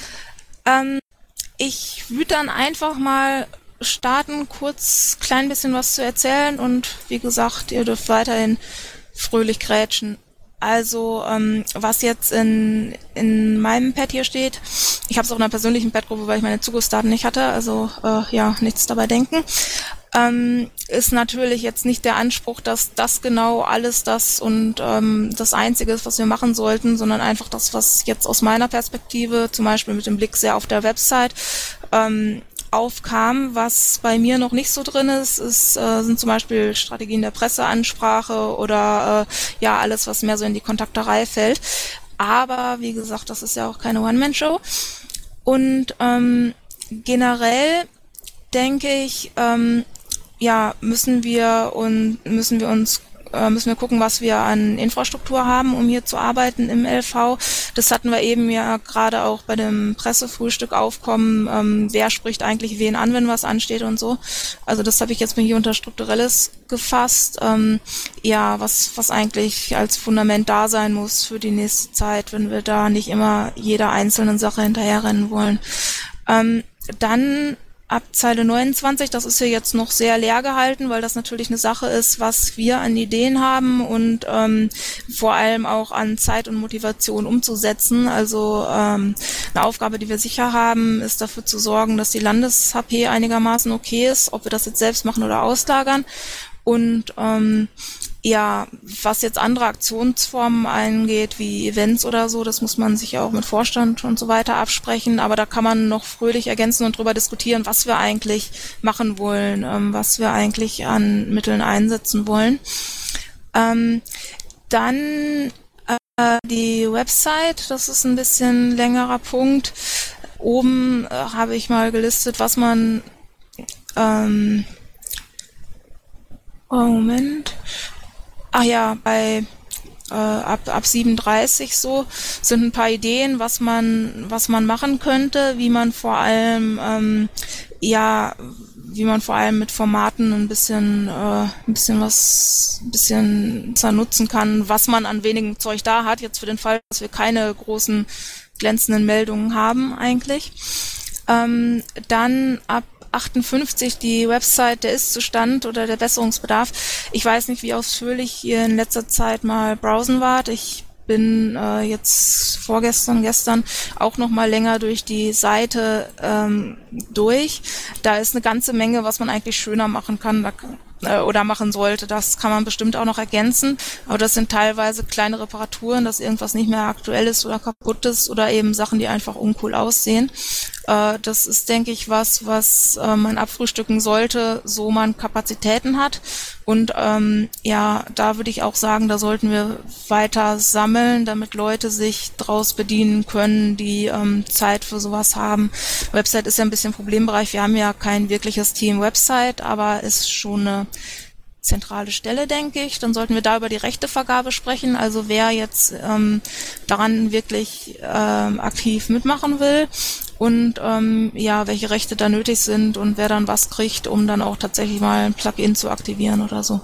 Ich würde dann einfach mal starten, kurz klein bisschen was zu erzählen und wie gesagt, ihr dürft weiterhin fröhlich grätschen. Also, was jetzt in meinem Pad hier steht, ich habe es auch in einer persönlichen Padgruppe, weil ich meine Zugriffsdaten nicht hatte, also nichts dabei denken, ist natürlich jetzt nicht der Anspruch, dass das genau alles das und das Einzige ist, was wir machen sollten, sondern einfach das, was jetzt aus meiner Perspektive, zum Beispiel mit dem Blick sehr auf der Website, aufkam. Was bei mir noch nicht so drin ist, sind zum Beispiel Strategien der Presseansprache oder alles, was mehr so in die Kontakterei fällt. Aber wie gesagt, das ist ja auch keine One-Man-Show. Und generell denke ich, müssen wir uns müssen wir gucken, was wir an Infrastruktur haben, um hier zu arbeiten im LV. Das hatten wir eben ja gerade auch bei dem Pressefrühstück aufkommen. Wer spricht eigentlich wen an, wenn was ansteht und so. Also das habe ich jetzt mal hier unter Strukturelles gefasst. Was eigentlich als Fundament da sein muss für die nächste Zeit, wenn wir da nicht immer jeder einzelnen Sache hinterherrennen wollen. Dann ab Zeile 29, das ist hier jetzt noch sehr leer gehalten, weil das natürlich eine Sache ist, was wir an Ideen haben und vor allem auch an Zeit und Motivation umzusetzen. Also eine Aufgabe, die wir sicher haben, ist dafür zu sorgen, dass die Landes-HP einigermaßen okay ist, ob wir das jetzt selbst machen oder auslagern. Und was jetzt andere Aktionsformen angeht, wie Events oder so, das muss man sich ja auch mit Vorstand und so weiter absprechen, aber da kann man noch fröhlich ergänzen und drüber diskutieren, was wir eigentlich machen wollen, was wir eigentlich an Mitteln einsetzen wollen. Dann die Website, das ist ein bisschen längerer Punkt. Oben habe ich mal gelistet, was man Moment. Ach ja, bei ab 37 so sind ein paar Ideen, was man machen könnte, wie man vor allem mit Formaten ein bisschen nutzen kann, was man an wenigem Zeug da hat, jetzt für den Fall, dass wir keine großen glänzenden Meldungen haben eigentlich. Dann ab 58 die Website, der Ist-Zustand oder der Besserungsbedarf. Ich weiß nicht, wie ausführlich ihr in letzter Zeit mal browsen wart. Ich bin jetzt gestern auch noch mal länger durch die Seite durch. Da ist eine ganze Menge, was man eigentlich schöner machen kann. Oder machen sollte. Das kann man bestimmt auch noch ergänzen, aber das sind teilweise kleine Reparaturen, dass irgendwas nicht mehr aktuell ist oder kaputt ist oder eben Sachen, die einfach uncool aussehen. Das ist, denke ich, was man abfrühstücken sollte, so man Kapazitäten hat. Und da würde ich auch sagen, da sollten wir weiter sammeln, damit Leute sich draus bedienen können, die Zeit für sowas haben. Website ist ja ein bisschen Problembereich. Wir haben ja kein wirkliches Team Website, aber ist schon eine zentrale Stelle, denke ich. Dann sollten wir da über die Rechtevergabe sprechen, also wer jetzt daran wirklich aktiv mitmachen will und welche Rechte da nötig sind und wer dann was kriegt, um dann auch tatsächlich mal ein Plugin zu aktivieren oder so.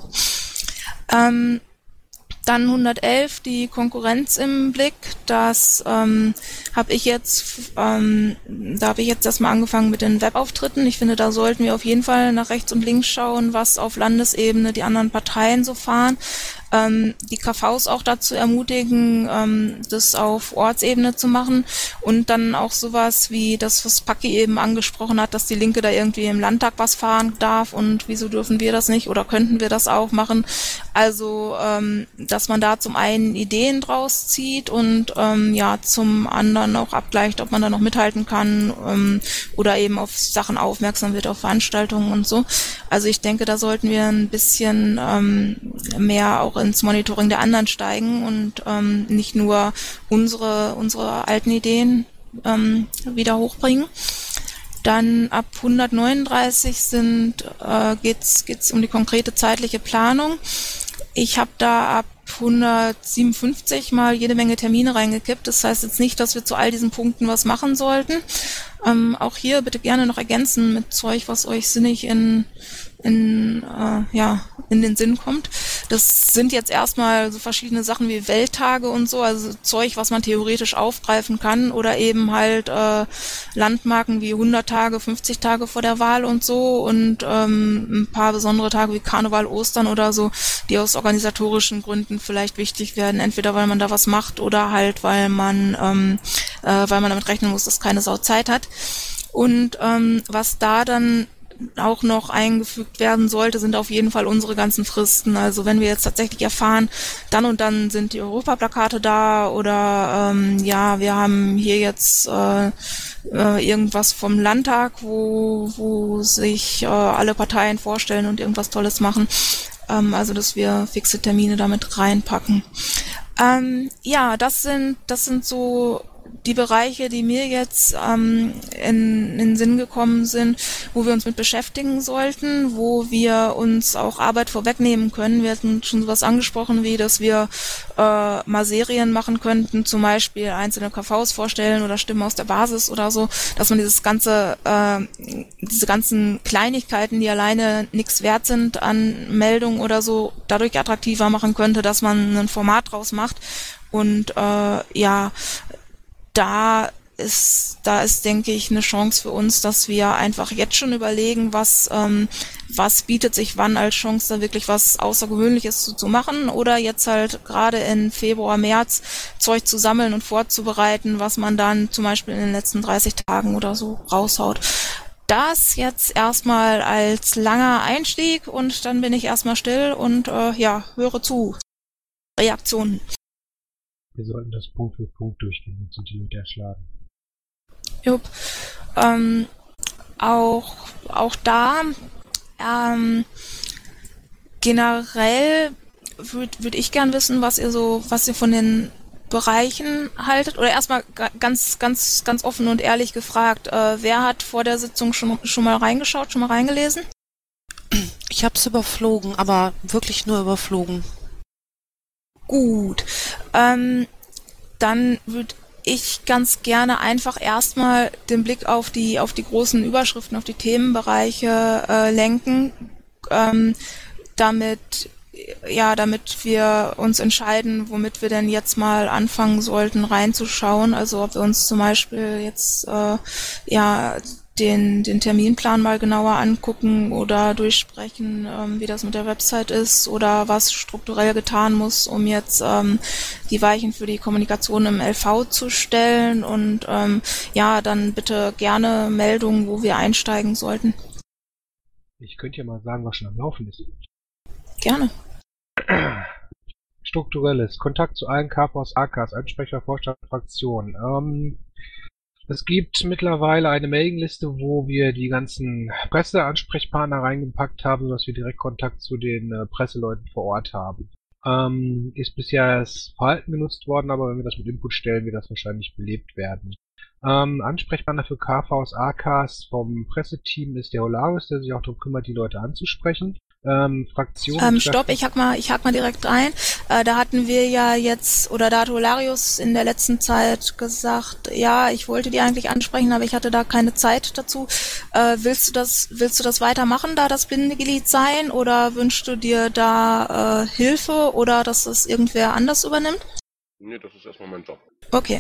Dann 111, die Konkurrenz im Blick. Das habe ich jetzt erstmal angefangen mit den Webauftritten. Ich finde, da sollten wir auf jeden Fall nach rechts und links schauen, was auf Landesebene die anderen Parteien so fahren. Die KVs auch dazu ermutigen, das auf Ortsebene zu machen und dann auch sowas wie das, was Paki eben angesprochen hat, dass die Linke da irgendwie im Landtag was fahren darf und wieso dürfen wir das nicht oder könnten wir das auch machen. Also, dass man da zum einen Ideen draus zieht und zum anderen auch abgleicht, ob man da noch mithalten kann oder eben auf Sachen aufmerksam wird, auf Veranstaltungen und so. Also ich denke, da sollten wir ein bisschen mehr auch ins Monitoring der anderen steigen und nicht nur unsere alten Ideen wieder hochbringen. Dann ab 139 geht's um die konkrete zeitliche Planung. Ich habe da ab 157 mal jede Menge Termine reingekippt. Das heißt jetzt nicht, dass wir zu all diesen Punkten was machen sollten. Auch hier bitte gerne noch ergänzen mit Zeug, was euch sinnig in den Sinn kommt. Das sind jetzt erstmal so verschiedene Sachen wie Welttage und so, also Zeug, was man theoretisch aufgreifen kann oder eben halt Landmarken wie 100 Tage, 50 Tage vor der Wahl und so und ein paar besondere Tage wie Karneval, Ostern oder so, die aus organisatorischen Gründen vielleicht wichtig werden, entweder weil man da was macht oder halt weil man damit rechnen muss, dass keine Sau Zeit hat. Und was da dann auch noch eingefügt werden sollte, sind auf jeden Fall unsere ganzen Fristen. Also wenn wir jetzt tatsächlich erfahren, dann und dann sind die Europaplakate da oder wir haben hier jetzt irgendwas vom Landtag, wo sich alle Parteien vorstellen und irgendwas Tolles machen. Also dass wir fixe Termine damit reinpacken. Das sind so die Bereiche, die mir jetzt in den Sinn gekommen sind, wo wir uns mit beschäftigen sollten, wo wir uns auch Arbeit vorwegnehmen können. Wir hatten schon sowas angesprochen, wie dass wir mal Serien machen könnten, zum Beispiel einzelne KVs vorstellen oder Stimmen aus der Basis oder so, dass man diese ganzen Kleinigkeiten, die alleine nichts wert sind an Meldungen oder so, dadurch attraktiver machen könnte, dass man ein Format draus macht. Und da ist, denke ich, eine Chance für uns, dass wir einfach jetzt schon überlegen, was bietet sich wann als Chance, da wirklich was Außergewöhnliches zu machen, oder jetzt halt gerade in Februar, März Zeug zu sammeln und vorzubereiten, was man dann zum Beispiel in den letzten 30 Tagen oder so raushaut. Das jetzt erstmal als langer Einstieg, und dann bin ich erstmal still und höre zu. Reaktionen. Wir sollten das Punkt für Punkt durchgehen und sind die Leute erschlagen. Jupp. Auch da generell würd ich gern wissen, was ihr von den Bereichen haltet. Oder erstmal ganz offen und ehrlich gefragt, wer hat vor der Sitzung schon mal reingeschaut, schon mal reingelesen? Ich habe es überflogen, aber wirklich nur überflogen. Gut. Dann würde ich ganz gerne einfach erstmal den Blick auf die großen Überschriften, auf die Themenbereiche lenken, damit wir uns entscheiden, womit wir denn jetzt mal anfangen sollten reinzuschauen. Also ob wir uns zum Beispiel jetzt den Terminplan mal genauer angucken oder durchsprechen, wie das mit der Website ist oder was strukturell getan muss, um jetzt die Weichen für die Kommunikation im LV zu stellen, und dann bitte gerne Meldungen, wo wir einsteigen sollten. Ich könnte ja mal sagen, was schon am Laufen ist. Gerne. Strukturelles. Kontakt zu allen KVs, AKs, Ansprecher, Vorstand, Fraktion. Es gibt mittlerweile eine Mailingliste, wo wir die ganzen Presseansprechpartner reingepackt haben, sodass wir direkt Kontakt zu den Presseleuten vor Ort haben. Ist bisher als Verhalten genutzt worden, aber wenn wir das mit Input stellen, wird das wahrscheinlich belebt werden. Ansprechpartner für KVs, AKs vom Presseteam ist der Holarius, der sich auch darum kümmert, die Leute anzusprechen. Fraktionen. Stopp, ich hack mal direkt rein. Da hatten wir ja jetzt, oder da hat Holarius in der letzten Zeit gesagt, ja, ich wollte die eigentlich ansprechen, aber ich hatte da keine Zeit dazu. Willst du das weitermachen, da das Bindeglied sein, oder wünschst du dir da Hilfe oder dass es irgendwer anders übernimmt? Nee, das ist erstmal mein Job. Okay.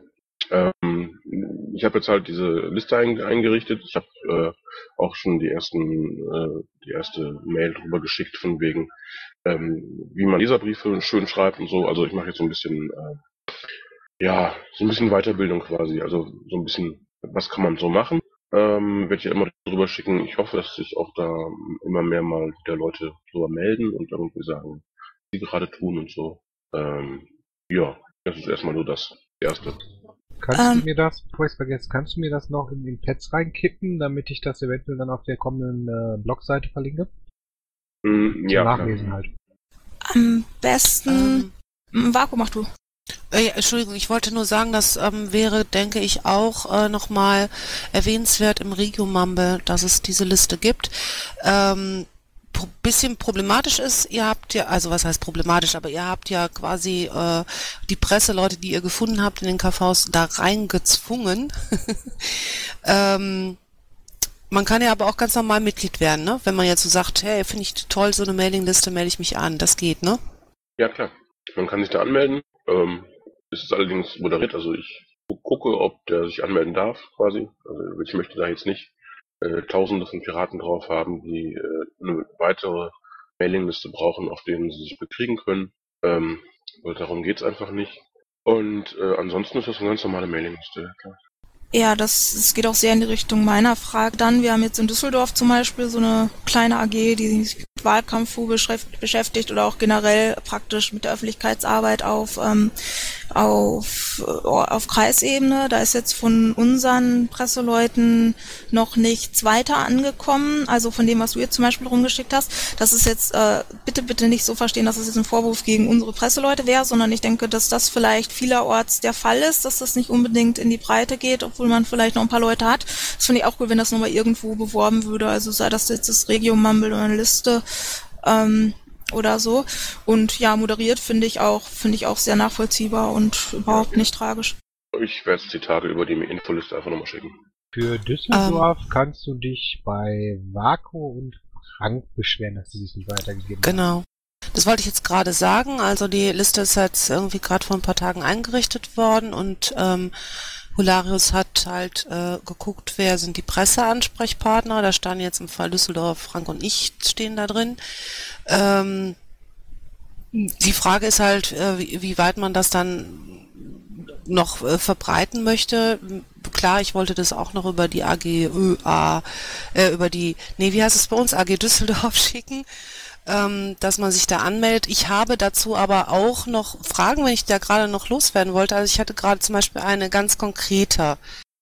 Ich habe jetzt halt diese Liste eingerichtet. Ich habe auch schon die erste Mail drüber geschickt, von wegen, wie man Leserbriefe schön schreibt und so. Also ich mache jetzt so ein bisschen, so ein bisschen Weiterbildung quasi. Also so ein bisschen, was kann man so machen? Werde ich ja immer drüber schicken. Ich hoffe, dass sich auch da immer mehr mal wieder Leute drüber melden und irgendwie sagen, was sie gerade tun und so. Das ist erstmal nur das Erste. Kannst du mir das, bevor ich es vergesse, kannst du mir das noch in den Pads reinkippen, damit ich das eventuell dann auf der kommenden Blogseite verlinke? Zum Nachlesen halt. Am besten... Vaku, mach du. Entschuldigung, ich wollte nur sagen, das wäre, denke ich, auch nochmal erwähnenswert im Regio-Mumble, dass es diese Liste gibt. Bisschen problematisch ist, ihr habt ja, also was heißt problematisch, aber ihr habt ja quasi die Presseleute, die ihr gefunden habt in den KVs, da reingezwungen. Man kann ja aber auch ganz normal Mitglied werden, ne? Wenn man jetzt so sagt, hey, finde ich toll, so eine Mailingliste, melde ich mich an. Das geht, ne? Ja, klar. Man kann sich da anmelden. Es ist allerdings moderiert, also ich gucke, ob der sich anmelden darf, quasi. Also ich möchte da jetzt nicht Tausende von Piraten drauf haben, die eine weitere Mailingliste brauchen, auf denen sie sich bekriegen können. Weil darum geht's einfach nicht. Und ansonsten ist das eine ganz normale Mailingliste, ja klar. Ja, das geht auch sehr in die Richtung meiner Frage. Dann, wir haben jetzt in Düsseldorf zum Beispiel so eine kleine AG, die sich mit Wahlkampf beschäftigt oder auch generell praktisch mit der Öffentlichkeitsarbeit auf auf Kreisebene. Da ist jetzt von unseren Presseleuten noch nichts weiter angekommen. Also von dem, was du jetzt zum Beispiel rumgeschickt hast. Das ist jetzt bitte nicht so verstehen, dass es jetzt ein Vorwurf gegen unsere Presseleute wäre, sondern ich denke, dass das vielleicht vielerorts der Fall ist, dass das nicht unbedingt in die Breite geht, obwohl man vielleicht noch ein paar Leute hat. Das finde ich auch cool, wenn das nochmal irgendwo beworben würde. Also sei das jetzt das Regio Mumble oder eine Liste oder so. Und ja, moderiert finde ich auch sehr nachvollziehbar und überhaupt nicht tragisch. Ich werde es die Tage über die Infoliste einfach nochmal schicken. Für Düsseldorf kannst du dich bei Vaco und Frank beschweren, dass sie sich nicht weitergegeben haben. Genau. Das wollte ich jetzt gerade sagen. Also die Liste ist jetzt irgendwie gerade vor ein paar Tagen eingerichtet worden und Hularius hat halt geguckt, wer sind die Presseansprechpartner. Da standen jetzt im Fall Düsseldorf, Frank und ich stehen da drin. Die Frage ist halt, wie weit man das dann noch verbreiten möchte. Klar, ich wollte das auch noch über die AGÖA, wie heißt es bei uns, AG Düsseldorf schicken, dass man sich da anmeldet. Ich habe dazu aber auch noch Fragen, wenn ich da gerade noch loswerden wollte. Also ich hatte gerade zum Beispiel eine ganz konkrete.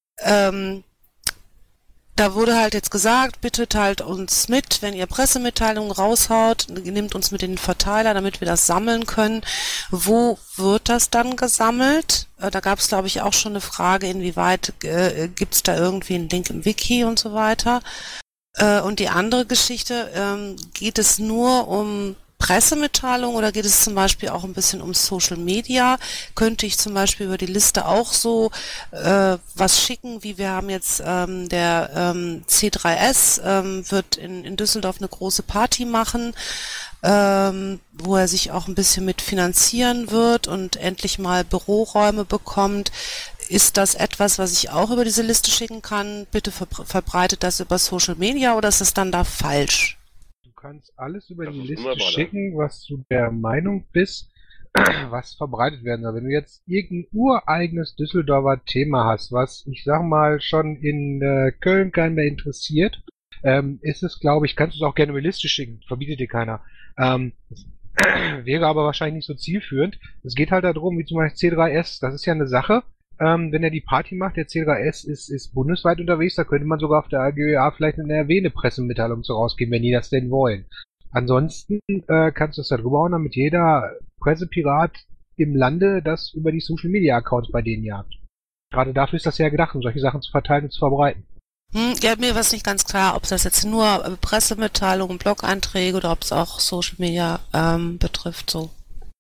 Da wurde halt jetzt gesagt, bitte teilt uns mit, wenn ihr Pressemitteilungen raushaut, nehmt uns mit in den Verteiler, damit wir das sammeln können. Wo wird das dann gesammelt? Da gab es, glaube ich, auch schon eine Frage, inwieweit gibt es da irgendwie einen Link im Wiki und so weiter. Und die andere Geschichte, geht es nur um Pressemitteilung oder geht es zum Beispiel auch ein bisschen um Social Media? Könnte ich zum Beispiel über die Liste auch so was schicken, wie wir haben jetzt der C3S wird in Düsseldorf eine große Party machen, wo er sich auch ein bisschen mit finanzieren wird und endlich mal Büroräume bekommt. Ist das etwas, was ich auch über diese Liste schicken kann? Bitte verbreitet das über Social Media oder ist es dann da falsch? Du kannst alles über Das die ist Liste wunderbar, ne? schicken, was du der Meinung bist, was verbreitet werden soll. Wenn du jetzt irgendein ureigenes Düsseldorfer Thema hast, was, ich sag mal, schon in Köln keinen mehr interessiert, ist es, glaube ich, kannst du es auch gerne über die Liste schicken, verbietet dir keiner. Wäre aber wahrscheinlich nicht so zielführend. Es geht halt darum, wie zum Beispiel C3S, das ist ja eine Sache, wenn er die Party macht, der C3S ist bundesweit unterwegs, da könnte man sogar auf der AGÖA vielleicht in NRW eine Pressemitteilung so rausgeben, wenn die das denn wollen. Ansonsten kannst du es da drüber hauen, damit jeder Pressepirat im Lande das über die Social Media Accounts bei denen jagt. Gerade dafür ist das ja gedacht, um solche Sachen zu verteilen und zu verbreiten. Ja, mir war es nicht ganz klar, ob das jetzt nur Pressemitteilungen, Blog-Einträge oder ob es auch Social Media betrifft, so.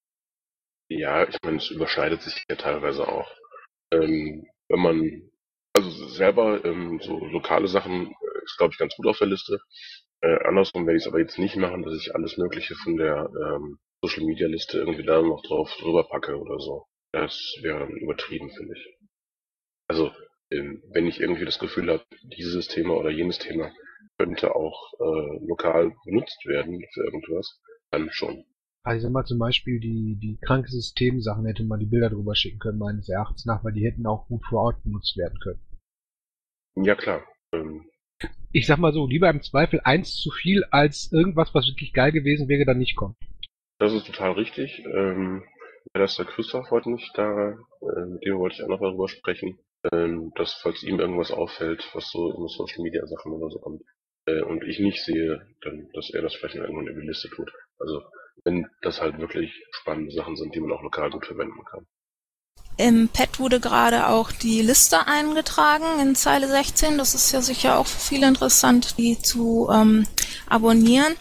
Ja, ich meine, es überschneidet sich ja teilweise auch. Wenn man, also selber so lokale Sachen ist, glaube ich, ganz gut auf der Liste. Andersrum werde ich es aber jetzt nicht machen, dass ich alles Mögliche von der Social Media Liste irgendwie da noch drauf rüberpacke oder so. Das wäre übertrieben, finde ich. Also, wenn ich irgendwie das Gefühl habe, dieses Thema oder jenes Thema könnte auch lokal benutzt werden für irgendwas, dann schon. Also ich sag mal zum Beispiel die kranke Systemsachen hätte man die Bilder drüber schicken können, meines Erachtens nach, weil die hätten auch gut vor Ort benutzt werden können. Ja, klar. Ich sag mal so, lieber im Zweifel eins zu viel, als irgendwas, was wirklich geil gewesen wäre, dann nicht kommt. Das ist total richtig. Leider ist der Christoph heute nicht da. Mit dem wollte ich auch noch darüber sprechen. Dass, falls ihm irgendwas auffällt, was so in Social Media Sachen oder so kommt, und ich nicht sehe, dann, dass er das vielleicht irgendwann in die Liste tut. Also, wenn das halt wirklich spannende Sachen sind, die man auch lokal gut verwenden kann. Im Pad wurde gerade auch die Liste eingetragen in Zeile 16. Das ist ja sicher auch für viele interessant, die zu abonnieren.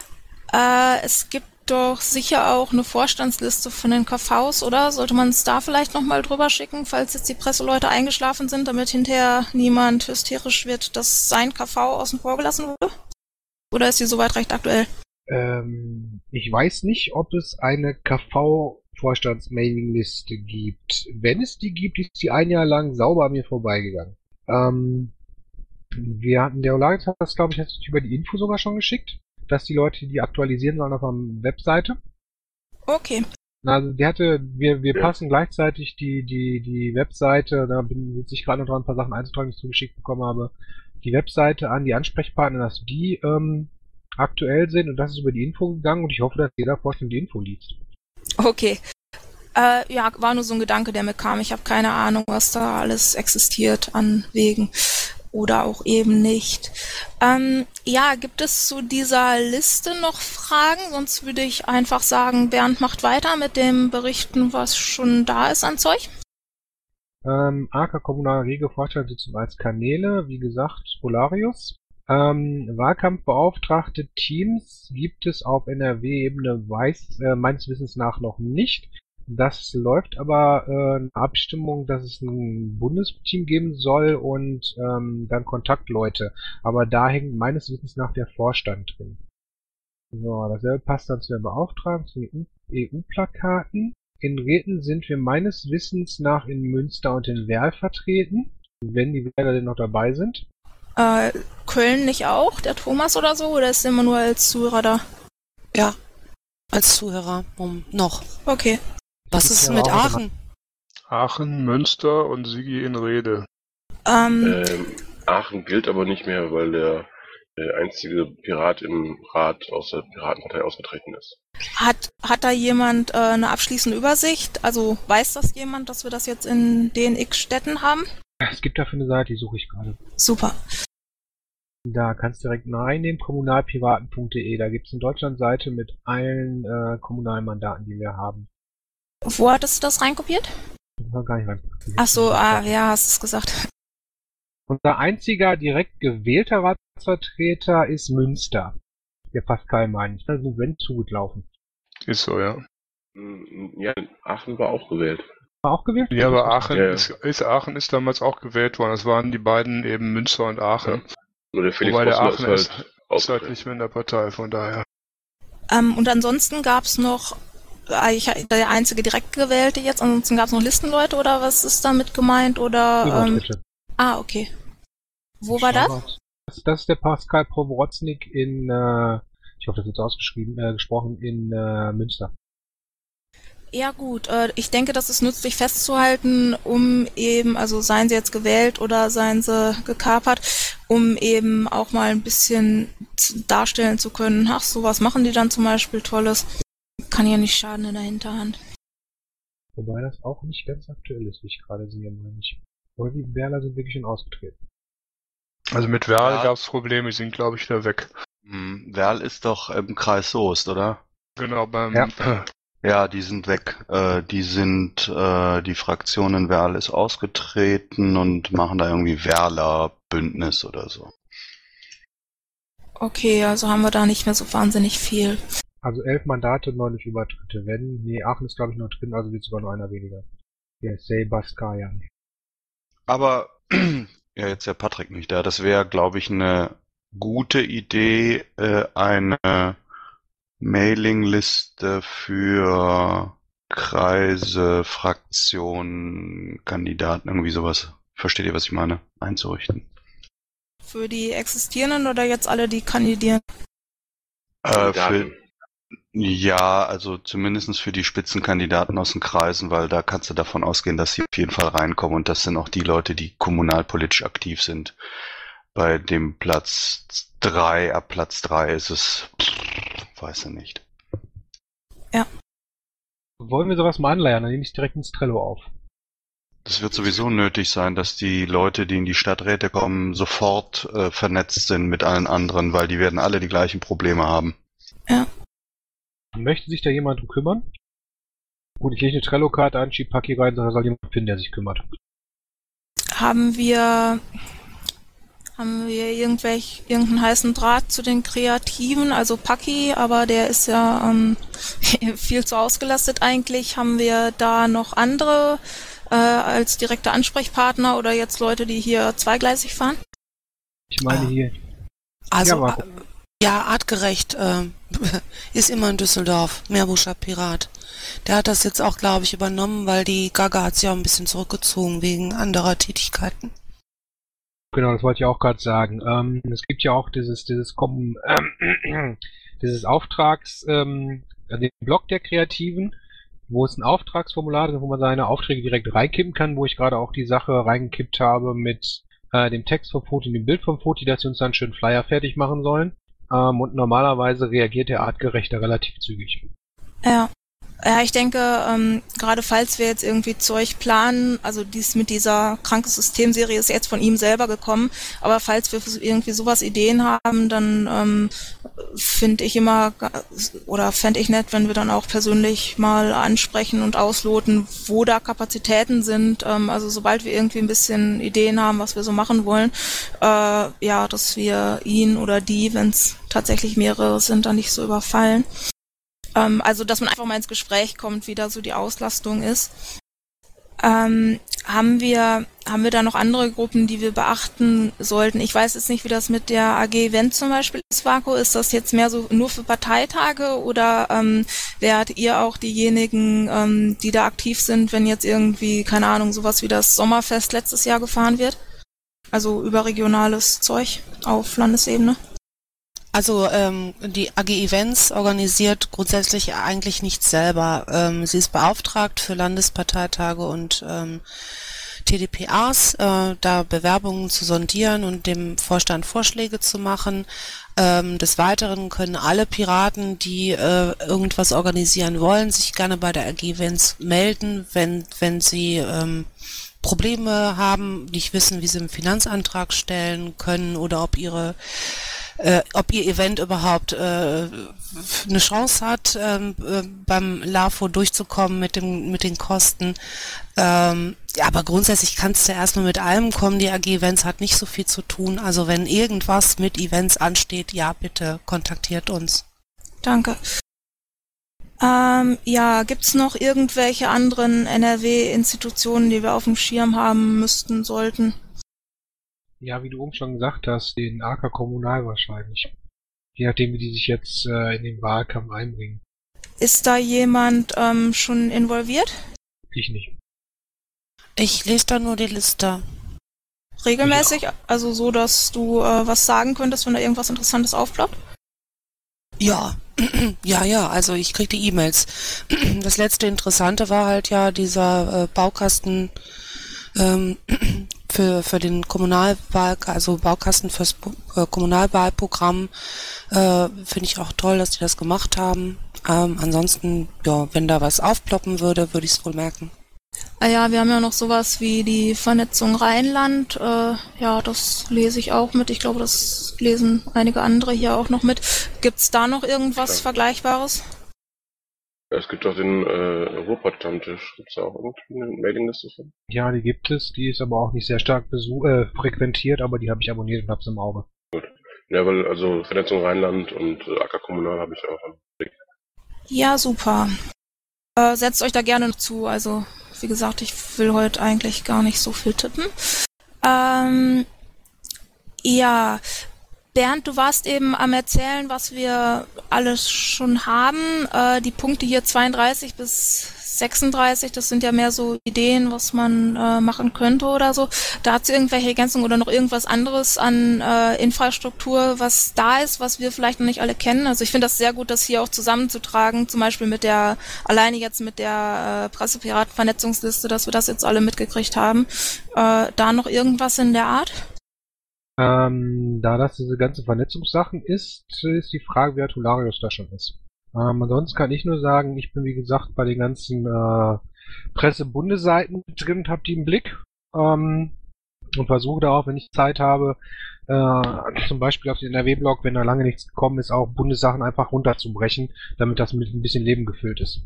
Es gibt doch sicher auch eine Vorstandsliste von den KVs, oder? Sollte man es da vielleicht nochmal drüber schicken, falls jetzt die Presseleute eingeschlafen sind, damit hinterher niemand hysterisch wird, dass sein KV außen vor gelassen wurde? Oder ist die soweit recht aktuell? Ich weiß nicht, ob es eine KV-Vorstands-Mailingliste gibt. Wenn es die gibt, ist die ein Jahr lang sauber an mir vorbeigegangen. Der Olaritz hat das, glaube ich, jetzt über die Info sogar schon geschickt, dass die Leute die aktualisieren sollen auf der Webseite. Okay. Also wir passen gleichzeitig die Webseite, da sitze ich gerade noch dran, ein paar Sachen einzutragen, die ich zugeschickt bekommen habe, die Webseite an die Ansprechpartner, dass die aktuell sind und das ist über die Info gegangen und ich hoffe, dass jeder Vorstand die Info liest. Okay. Ja, war nur so ein Gedanke, der mir kam. Ich habe keine Ahnung, was da alles existiert an Wegen oder auch eben nicht. Ja, gibt es zu dieser Liste noch Fragen? Sonst würde ich einfach sagen, Bernd macht weiter mit dem Berichten, was schon da ist an Zeug. AK kommunale Regelvorstandssitzung als Kanäle, wie gesagt, Polarius. Wahlkampfbeauftragte Teams gibt es auf NRW-Ebene meines Wissens nach noch nicht. Das läuft aber eine Abstimmung, dass es ein Bundesteam geben soll und dann Kontaktleute. Aber da hängt meines Wissens nach der Vorstand drin. So, dasselbe passt dann zu der Beauftragung, zu den EU-Plakaten. In Räten sind wir meines Wissens nach in Münster und in Werl vertreten, wenn die Werler denn noch dabei sind. Köln nicht auch, der Thomas oder so, oder ist der immer nur als Zuhörer da? Ja, als Zuhörer noch. Okay. Was ist mit Aachen? Aachen, Münster und Sigi in Rede. Aachen gilt aber nicht mehr, weil der einzige Pirat im Rat aus der Piratenpartei ausgetreten ist. Hat da jemand eine abschließende Übersicht? Also weiß das jemand, dass wir das jetzt in den X Städten haben? Es gibt dafür eine Seite, die suche ich gerade. Super. Da kannst du direkt reinnehmen, kommunalpiraten.de. Da gibt es eine Deutschlandseite mit allen Kommunalmandaten, die wir haben. Wo hattest du das reinkopiert? Das war gar nicht rein. Ach so, ja, hast du es gesagt. Unser einziger direkt gewählter Ratsvertreter ist Münster. Der Pascal meine ich. Da ist wenn zugelaufen. Ist so, ja. Ja, Aachen war auch gewählt. War auch gewählt? Ja, aber Aachen Ja. Aachen ist damals auch gewählt worden. Das waren die beiden eben Münster und Aachen. Ja. Nur der Felix Wobei der Rossler Aachen ist ist ausgetreten. halt nicht mehr in der Partei, von daher. Und ansonsten gab es noch, der einzige direkt gewählte jetzt, ansonsten gab es noch Listenleute oder was ist damit gemeint? Oder Übertritte. okay. Wo war das? Das ist der Pascal Powrotznik in, ich hoffe, das ist ausgeschrieben, gesprochen, in Münster. Ja gut, ich denke, das ist nützlich festzuhalten, um eben, also seien sie jetzt gewählt oder seien sie gekapert, um eben auch mal ein bisschen darstellen zu können, ach, sowas machen die dann zum Beispiel Tolles. Kann ja nicht schaden in der Hinterhand. Wobei das auch nicht ganz aktuell ist, wie ich gerade sehe, meine ich. Oder die Werler sind wirklich schon ausgetreten. Also mit Werl Ja. gab es Probleme, die sind glaube ich wieder weg. Werl ist doch im Kreis Soest, oder? Genau, beim Ja. Ja, die sind weg. Die Fraktion in Werl ist ausgetreten und machen da irgendwie Werler Bündnis oder so. Okay, also haben wir da nicht mehr so wahnsinnig viel. Also 11 Mandate, 9 Übertritte. Aachen ist glaube ich noch drin, also wird sogar noch einer weniger. Der Sebastian. Aber, ja, jetzt der Patrick nicht da. Das wäre, glaube ich, eine gute Idee, eine Mailingliste für Kreise, Fraktionen, Kandidaten, irgendwie sowas. Versteht ihr, was ich meine? Einzurichten. Für die existierenden oder jetzt alle, die kandidieren? Kandidaten. Ja, also zumindest für die Spitzenkandidaten aus den Kreisen, weil da kannst du davon ausgehen, dass sie auf jeden Fall reinkommen und das sind auch die Leute, die kommunalpolitisch aktiv sind. Bei dem Platz 3, ab Platz 3 ist es, weiß ich nicht. Ja. Wollen wir sowas mal anleiern, dann nehme ich es direkt ins Trello auf. Das wird sowieso nötig sein, dass die Leute, die in die Stadträte kommen, sofort vernetzt sind mit allen anderen, weil die werden alle die gleichen Probleme haben. Ja. Möchte sich da jemand drum kümmern? Gut, ich lege eine Trello-Karte an, schieb Paki rein, da soll jemand finden, der sich kümmert. Haben wir irgendeinen heißen Draht zu den Kreativen, also Paki, aber der ist ja viel zu ausgelastet eigentlich. Haben wir da noch andere als direkte Ansprechpartner oder jetzt Leute, die hier zweigleisig fahren? Ich meine hier. Also, Ja, Marco. ja, artgerecht ist immer in Düsseldorf, Meerbuscher Pirat. Der hat das jetzt auch, glaube ich, übernommen, weil die Gaga hat sich auch ein bisschen zurückgezogen wegen anderer Tätigkeiten. Genau, das wollte ich auch gerade sagen. Es gibt ja auch dieses Auftrags, den Blog der Kreativen, wo es ein Auftragsformular ist, wo man seine Aufträge direkt reinkippen kann, wo ich gerade auch die Sache reingekippt habe mit dem Text vom Foto und dem Bild vom Foto, dass sie uns dann schön Flyer fertig machen sollen. Und normalerweise reagiert der Artgerechte relativ zügig. Ja. Ja, ich denke, gerade falls wir jetzt irgendwie Zeug planen, also dies mit dieser Krankensystemserie ist jetzt von ihm selber gekommen, aber falls wir irgendwie sowas Ideen haben, dann fände ich nett, wenn wir dann auch persönlich mal ansprechen und ausloten, wo da Kapazitäten sind. Also sobald wir irgendwie ein bisschen Ideen haben, was wir so machen wollen, dass wir ihn oder die, wenn es tatsächlich mehrere sind, dann nicht so überfallen. Also, dass man einfach mal ins Gespräch kommt, wie da so die Auslastung ist. Haben wir da noch andere Gruppen, die wir beachten sollten? Ich weiß jetzt nicht, wie das mit der AG Event zum Beispiel ist, Vako. Ist das jetzt mehr so nur für Parteitage oder wärt ihr auch diejenigen, die da aktiv sind, wenn jetzt irgendwie, keine Ahnung, sowas wie das Sommerfest letztes Jahr gefahren wird? Also überregionales Zeug auf Landesebene? Also die AG Events organisiert grundsätzlich eigentlich nichts selber. Sie ist beauftragt für Landesparteitage und TDPAs, da Bewerbungen zu sondieren und dem Vorstand Vorschläge zu machen. Des Weiteren können alle Piraten, die irgendwas organisieren wollen, sich gerne bei der AG Events melden, wenn sie Probleme haben, nicht wissen, wie sie einen Finanzantrag stellen können oder ob ihr Event überhaupt eine Chance hat, beim LAFO durchzukommen mit den Kosten. Aber grundsätzlich kannst du erstmal mit allem kommen. Die AG Events hat nicht so viel zu tun. Also wenn irgendwas mit Events ansteht, ja, bitte kontaktiert uns. Danke. Gibt's noch irgendwelche anderen NRW-Institutionen, die wir auf dem Schirm haben müssten, sollten? Ja, wie du oben schon gesagt hast, den AK Kommunal wahrscheinlich. Je nachdem, wie die sich jetzt in den Wahlkampf einbringen. Ist da jemand schon involviert? Ich nicht. Ich lese da nur die Liste. Regelmäßig? Also so, dass du was sagen könntest, wenn da irgendwas Interessantes aufploppt? Ja, also ich krieg die E-Mails. Das letzte Interessante war halt ja dieser Baukasten für den also Baukasten fürs Kommunalwahlprogramm. Finde ich auch toll, dass die das gemacht haben. Ansonsten, ja, wenn da was aufploppen würde ich es wohl merken. Wir haben ja noch sowas wie die Vernetzung Rheinland. Das lese ich auch mit. Ich glaube, das lesen einige andere hier auch noch mit. Gibt's da noch irgendwas Vergleichbares? Es gibt auch den Ruhrpott-Stammtisch. Gibt es da auch irgendwie eine Mailingliste von? Ja, die gibt es. Die ist aber auch nicht sehr stark frequentiert, aber die habe ich abonniert und habe sie im Auge. Gut. Ja, weil also Vernetzung Rheinland und AK Kommunal habe ich auch am Blick. Ja, super. Setzt euch da gerne noch zu. Also, wie gesagt, ich will heute eigentlich gar nicht so viel tippen. Bernd, du warst eben am Erzählen, was wir alles schon haben. Die Punkte hier 32 bis 36, das sind ja mehr so Ideen, was man machen könnte oder so. Dazu irgendwelche Ergänzungen oder noch irgendwas anderes an Infrastruktur, was da ist, was wir vielleicht noch nicht alle kennen. Also ich finde das sehr gut, das hier auch zusammenzutragen, zum Beispiel alleine jetzt mit der Pressepiraten-Vernetzungsliste, dass wir das jetzt alle mitgekriegt haben. Da noch irgendwas in der Art? Da das diese ganze Vernetzungssachen ist die Frage, wer Tularius da schon ist. Ansonsten kann ich nur sagen, ich bin wie gesagt bei den ganzen Presse-Bundeseiten drin und habe die im Blick und versuche da auch, wenn ich Zeit habe, zum Beispiel auf den NRW-Blog, wenn da lange nichts gekommen ist, auch Bundessachen einfach runterzubrechen, damit das mit ein bisschen Leben gefüllt ist.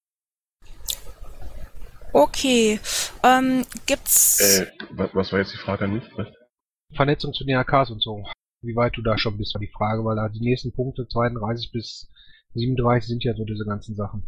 Okay, gibt's... Was war jetzt die Frage an mich? Vernetzung zu den AKs und so. Wie weit du da schon bist, war die Frage, weil da die nächsten Punkte 32 bis 37 sind ja so diese ganzen Sachen.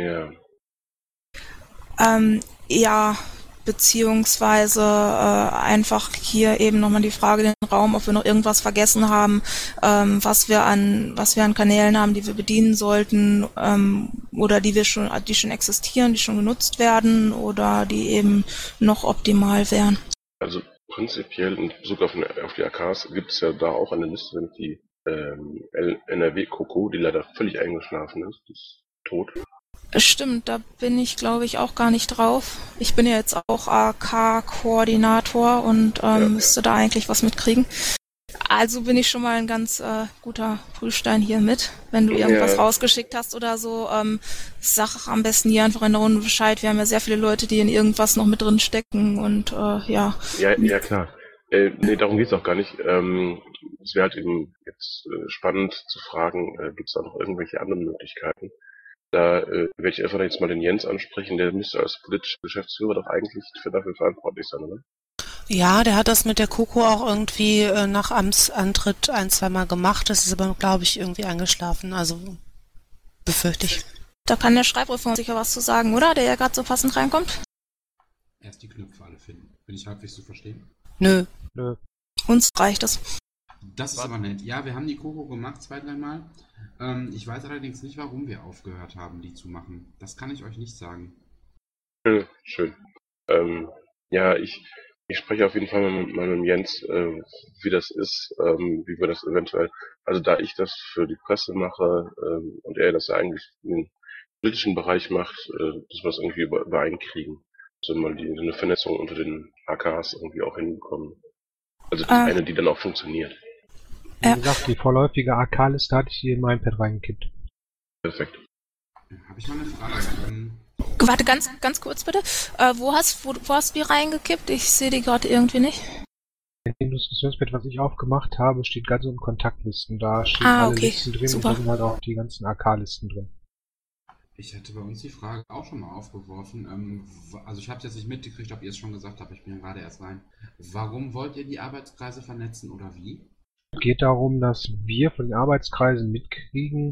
Ja. Beziehungsweise einfach hier eben nochmal die Frage in den Raum, ob wir noch irgendwas vergessen haben, was wir an Kanälen haben, die wir bedienen sollten, oder die schon existieren, die schon genutzt werden oder die eben noch optimal wären. Also prinzipiell in Bezug auf die AKs gibt es ja da auch eine Liste, nämlich die NRW-Koko, die leider völlig eingeschlafen ist. Die ist tot. Stimmt, da bin ich, glaube ich, auch gar nicht drauf. Ich bin ja jetzt auch AK-Koordinator und müsste da eigentlich was mitkriegen. Also bin ich schon mal ein ganz guter Prüfstein hier mit. Wenn du irgendwas Ja. rausgeschickt hast oder so, sag am besten hier einfach in der Runde Bescheid. Wir haben ja sehr viele Leute, die in irgendwas noch mit drin stecken und ja. Ja, klar. Nee, darum geht's auch gar nicht. Es wäre halt eben jetzt spannend zu fragen, gibt es da noch irgendwelche anderen Möglichkeiten? Da werde ich einfach jetzt mal den Jens ansprechen, der müsste als politischer Geschäftsführer doch eigentlich dafür verantwortlich sein, oder? Ja, der hat das mit der Coco auch irgendwie nach Amtsantritt ein, zweimal gemacht. Das ist aber, glaube ich, irgendwie eingeschlafen. Also befürchte ich. Da kann der Schreibreform sicher was zu sagen, oder? Der ja gerade so passend reinkommt. Erst die Knöpfe alle finden. Bin ich halbwegs zu verstehen? Nö. Uns reicht das. Das ist aber nett. Ja, wir haben die Coco gemacht 2-3 Mal. Ich weiß allerdings nicht, warum wir aufgehört haben, die zu machen. Das kann ich euch nicht sagen. Schön. Ja, ich spreche auf jeden Fall mit meinem Jens, wie das ist, wie wir das eventuell, also da ich das für die Presse mache und er das ja eigentlich im politischen Bereich macht, dass wir das irgendwie übereinkriegen. Also mal eine Vernetzung unter den AKs irgendwie auch hinbekommen. Also eine, die dann auch funktioniert. Wie gesagt, die vorläufige AK-Liste hatte ich hier in mein Pad reingekippt. Perfekt. Habe ich mal eine Frage? Warte, ganz kurz bitte. Wo hast du die reingekippt? Ich sehe die gerade irgendwie nicht. In dem Diskussionspad, was ich aufgemacht habe, steht ganz unten Kontaktlisten. Da stehen alle okay. Listen drin Super. und da sind halt auch die ganzen AK-Listen drin. Ich hatte bei uns die Frage auch schon mal aufgeworfen. Also ich habe es jetzt nicht mitgekriegt, ob ihr es schon gesagt habt. Ich bin ja gerade erst rein. Warum wollt ihr die Arbeitskreise vernetzen oder wie? Es geht darum, dass wir von den Arbeitskreisen mitkriegen,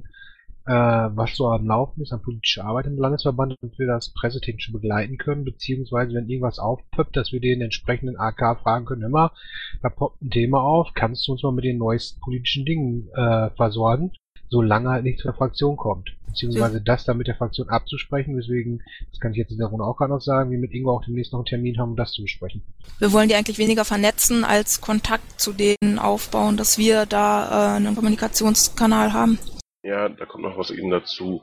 was so am Laufen ist an politischer Arbeit im Landesverband, und wir das pressetechnisch begleiten können, beziehungsweise wenn irgendwas aufpoppt, dass wir den entsprechenden AK fragen können, immer, da poppt ein Thema auf, kannst du uns mal mit den neuesten politischen Dingen versorgen, solange halt nichts von der Fraktion kommt. Beziehungsweise das dann mit der Fraktion abzusprechen, deswegen, das kann ich jetzt in der Runde auch gerade noch sagen, wir mit Ingo auch demnächst noch einen Termin haben, um das zu besprechen. Wir wollen die eigentlich weniger vernetzen, als Kontakt zu denen aufbauen, dass wir da einen Kommunikationskanal haben. Ja, da kommt noch was eben dazu.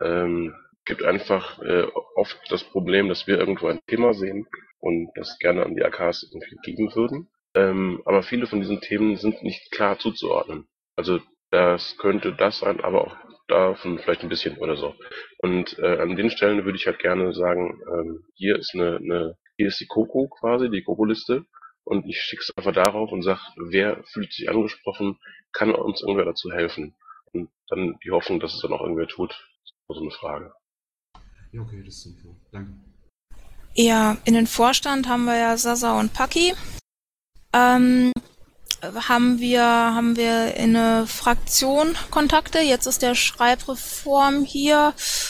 Gibt einfach oft das Problem, dass wir irgendwo ein Thema sehen und das gerne an die AKs irgendwie geben würden. Aber viele von diesen Themen sind nicht klar zuzuordnen. Also das könnte das sein, aber auch davon vielleicht ein bisschen oder so. Und an den Stellen würde ich halt gerne sagen, hier ist hier ist die Coco quasi, die Coco-Liste, und ich schicke es einfach darauf und sage, wer fühlt sich angesprochen, kann uns irgendwer dazu helfen. Und dann die Hoffnung, dass es dann auch irgendwer tut, ist so eine Frage. Ja, okay, das ist sinnvoll. Danke. Ja, in den Vorstand haben wir ja Sasa und Paki. Haben wir in eine Fraktion Kontakte. Jetzt ist der Schreibreform hier.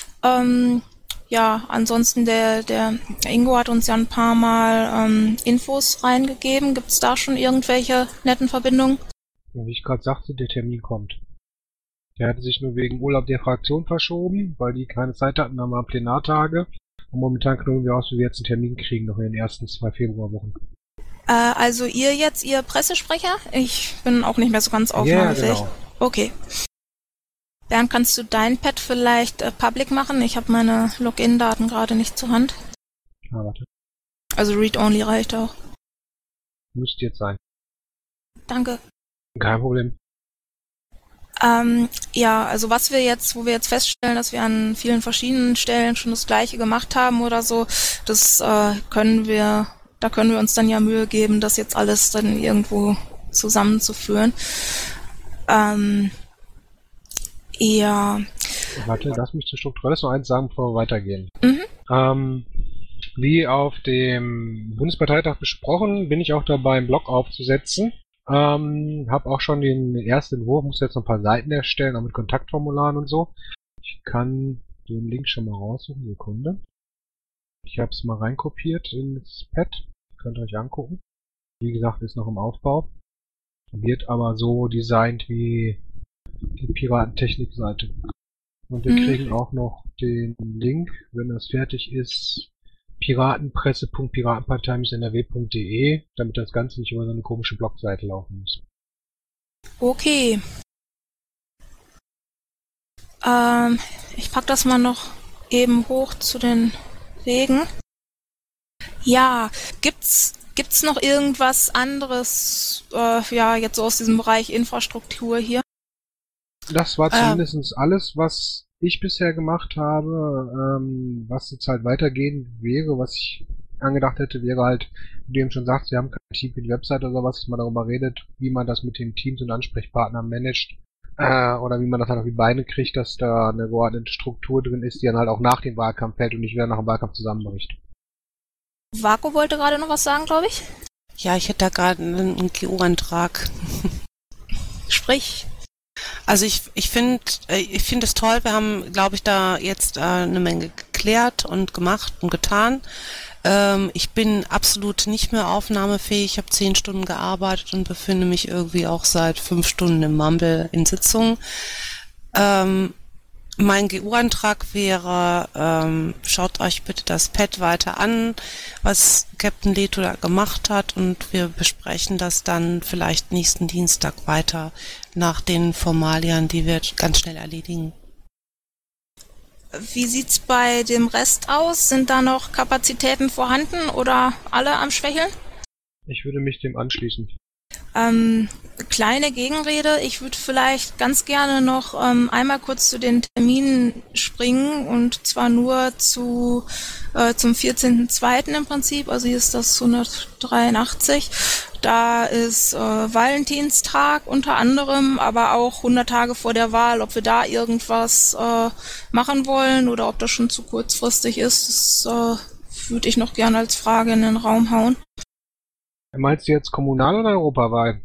Ja, ansonsten der Ingo hat uns ja ein paar Mal Infos reingegeben. Gibt es da schon irgendwelche netten Verbindungen? Und wie ich gerade sagte, der Termin kommt. Der hatte sich nur wegen Urlaub der Fraktion verschoben, weil die keine Zeit hatten, haben wir Plenartage. Und momentan knurren wir aus, wie wir jetzt einen Termin kriegen, noch in den ersten 2 Februarwochen. Also ihr Pressesprecher? Ich bin auch nicht mehr so ganz aufnahmefähig. Ja, genau. Okay. Bernd, kannst du dein Pad vielleicht public machen? Ich habe meine Login-Daten gerade nicht zur Hand. Ah, warte. Also Read-Only reicht auch. Müsste jetzt sein. Danke. Kein Problem. Ja, also wo wir jetzt feststellen, dass wir an vielen verschiedenen Stellen schon das Gleiche gemacht haben oder so, da können wir uns dann ja Mühe geben, das jetzt alles dann irgendwo zusammenzuführen. Ja. Warte, lass mich zu strukturelles noch eins sagen, bevor wir weitergehen. Mhm. Wie auf dem Bundesparteitag besprochen, bin ich auch dabei, einen Blog aufzusetzen. Hab auch schon den ersten Entwurf, muss jetzt noch ein paar Seiten erstellen, auch mit Kontaktformularen und so. Ich kann den Link schon mal raussuchen, Sekunde. Ich habe es mal reinkopiert ins Pad, könnt ihr euch angucken. Wie gesagt, ist noch im Aufbau. Wird aber so designt wie die Piratentechnik-Seite. Und wir kriegen auch noch den Link, wenn das fertig ist, piratenpresse.piratenpartei-nrw.de, damit das Ganze nicht über so eine komische Blogseite laufen muss. Okay. Ich pack das mal noch eben hoch zu den Wegen. Ja, gibt's Gibt's noch irgendwas anderes, jetzt so aus diesem Bereich Infrastruktur hier? Das war zumindest alles, was ich bisher gemacht habe. Was jetzt halt weitergehen wäre, was ich angedacht hätte, wäre halt, wie du eben schon sagst, wir haben kein Team für die Website oder sowas, dass man darüber redet, wie man das mit den Teams und Ansprechpartnern managt. Oder wie man das halt auf die Beine kriegt, dass da eine geordnete Struktur drin ist, die dann halt auch nach dem Wahlkampf fällt und nicht wieder nach dem Wahlkampf zusammenbricht. Vaku wollte gerade noch was sagen, glaube ich. Ja, ich hätte da gerade einen GU-Antrag. Sprich. Also ich finde es toll, wir haben, glaube ich, da jetzt eine Menge geklärt und gemacht und getan. Ich bin absolut nicht mehr aufnahmefähig. Ich habe 10 Stunden gearbeitet und befinde mich irgendwie auch seit 5 Stunden im Mumble in Sitzungen. Mein GU-Antrag wäre, schaut euch bitte das Pad weiter an, was Captain Leto da gemacht hat, und wir besprechen das dann vielleicht nächsten Dienstag weiter nach den Formalien, die wir ganz schnell erledigen. Wie sieht's bei dem Rest aus? Sind da noch Kapazitäten vorhanden oder alle am Schwächeln? Ich würde mich dem anschließen. Kleine Gegenrede. Ich würde vielleicht ganz gerne noch einmal kurz zu den Terminen springen, und zwar nur zum 14.02. im Prinzip. Also hier ist das 183. Da ist Valentinstag unter anderem, aber auch 100 Tage vor der Wahl. Ob wir da irgendwas machen wollen oder ob das schon zu kurzfristig ist, das würde ich noch gerne als Frage in den Raum hauen. Meinst du jetzt Kommunal- oder Europawahl?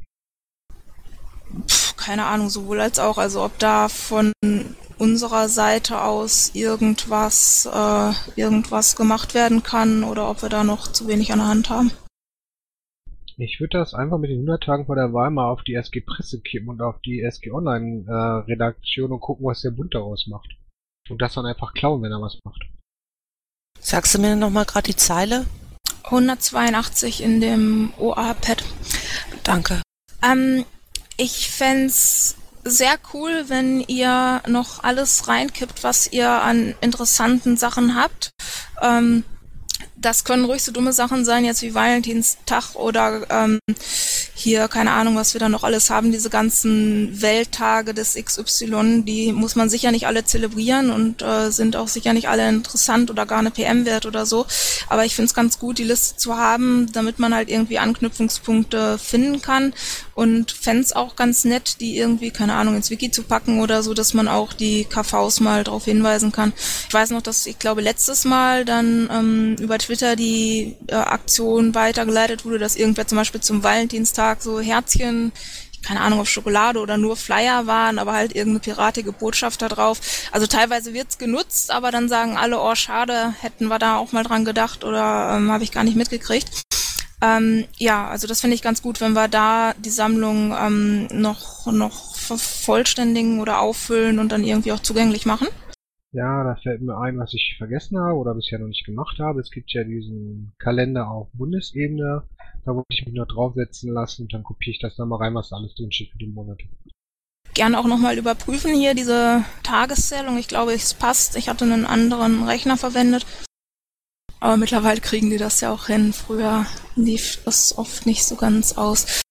Keine Ahnung, sowohl als auch. Also ob da von unserer Seite aus irgendwas gemacht werden kann oder ob wir da noch zu wenig an der Hand haben. Ich würde das einfach mit den 100 Tagen vor der Wahl mal auf die SG Presse kippen und auf die SG Online Redaktion und gucken, was der Bund daraus macht. Und das dann einfach klauen, wenn er was macht. Sagst du mir nochmal gerade die Zeile? 182 in dem OA-Pad. Danke. Ich fänd's sehr cool, wenn ihr noch alles reinkippt, was ihr an interessanten Sachen habt. Das können ruhig so dumme Sachen sein, jetzt wie Valentinstag oder hier, keine Ahnung, was wir da noch alles haben, diese ganzen Welttage des XY, die muss man sicher nicht alle zelebrieren und sind auch sicher nicht alle interessant oder gar eine PM wert oder so. Aber ich finde es ganz gut, die Liste zu haben, damit man halt irgendwie Anknüpfungspunkte finden kann, und fände es auch ganz nett, die irgendwie, keine Ahnung, ins Wiki zu packen oder so, dass man auch die KVs mal darauf hinweisen kann. Ich weiß noch, dass ich glaube letztes Mal dann über Twitter die Aktion weitergeleitet wurde, dass irgendwer zum Beispiel zum Valentinstag so Herzchen, keine Ahnung, auf Schokolade oder nur Flyer waren, aber halt irgendeine piratige Botschaft da drauf. Also teilweise wird's genutzt, aber dann sagen alle, oh schade, hätten wir da auch mal dran gedacht oder habe ich gar nicht mitgekriegt. Also das finde ich ganz gut, wenn wir da die Sammlung noch vervollständigen oder auffüllen und dann irgendwie auch zugänglich machen. Ja, da fällt mir ein, was ich vergessen habe oder bisher noch nicht gemacht habe. Es gibt ja diesen Kalender auf Bundesebene. Da wollte ich mich noch draufsetzen lassen und dann kopiere ich das da mal rein, was da alles drin steht für die Monate. Gerne auch nochmal überprüfen hier diese Tageszählung. Ich glaube, es passt. Ich hatte einen anderen Rechner verwendet. Aber mittlerweile kriegen die das ja auch hin. Früher lief das oft nicht so ganz aus.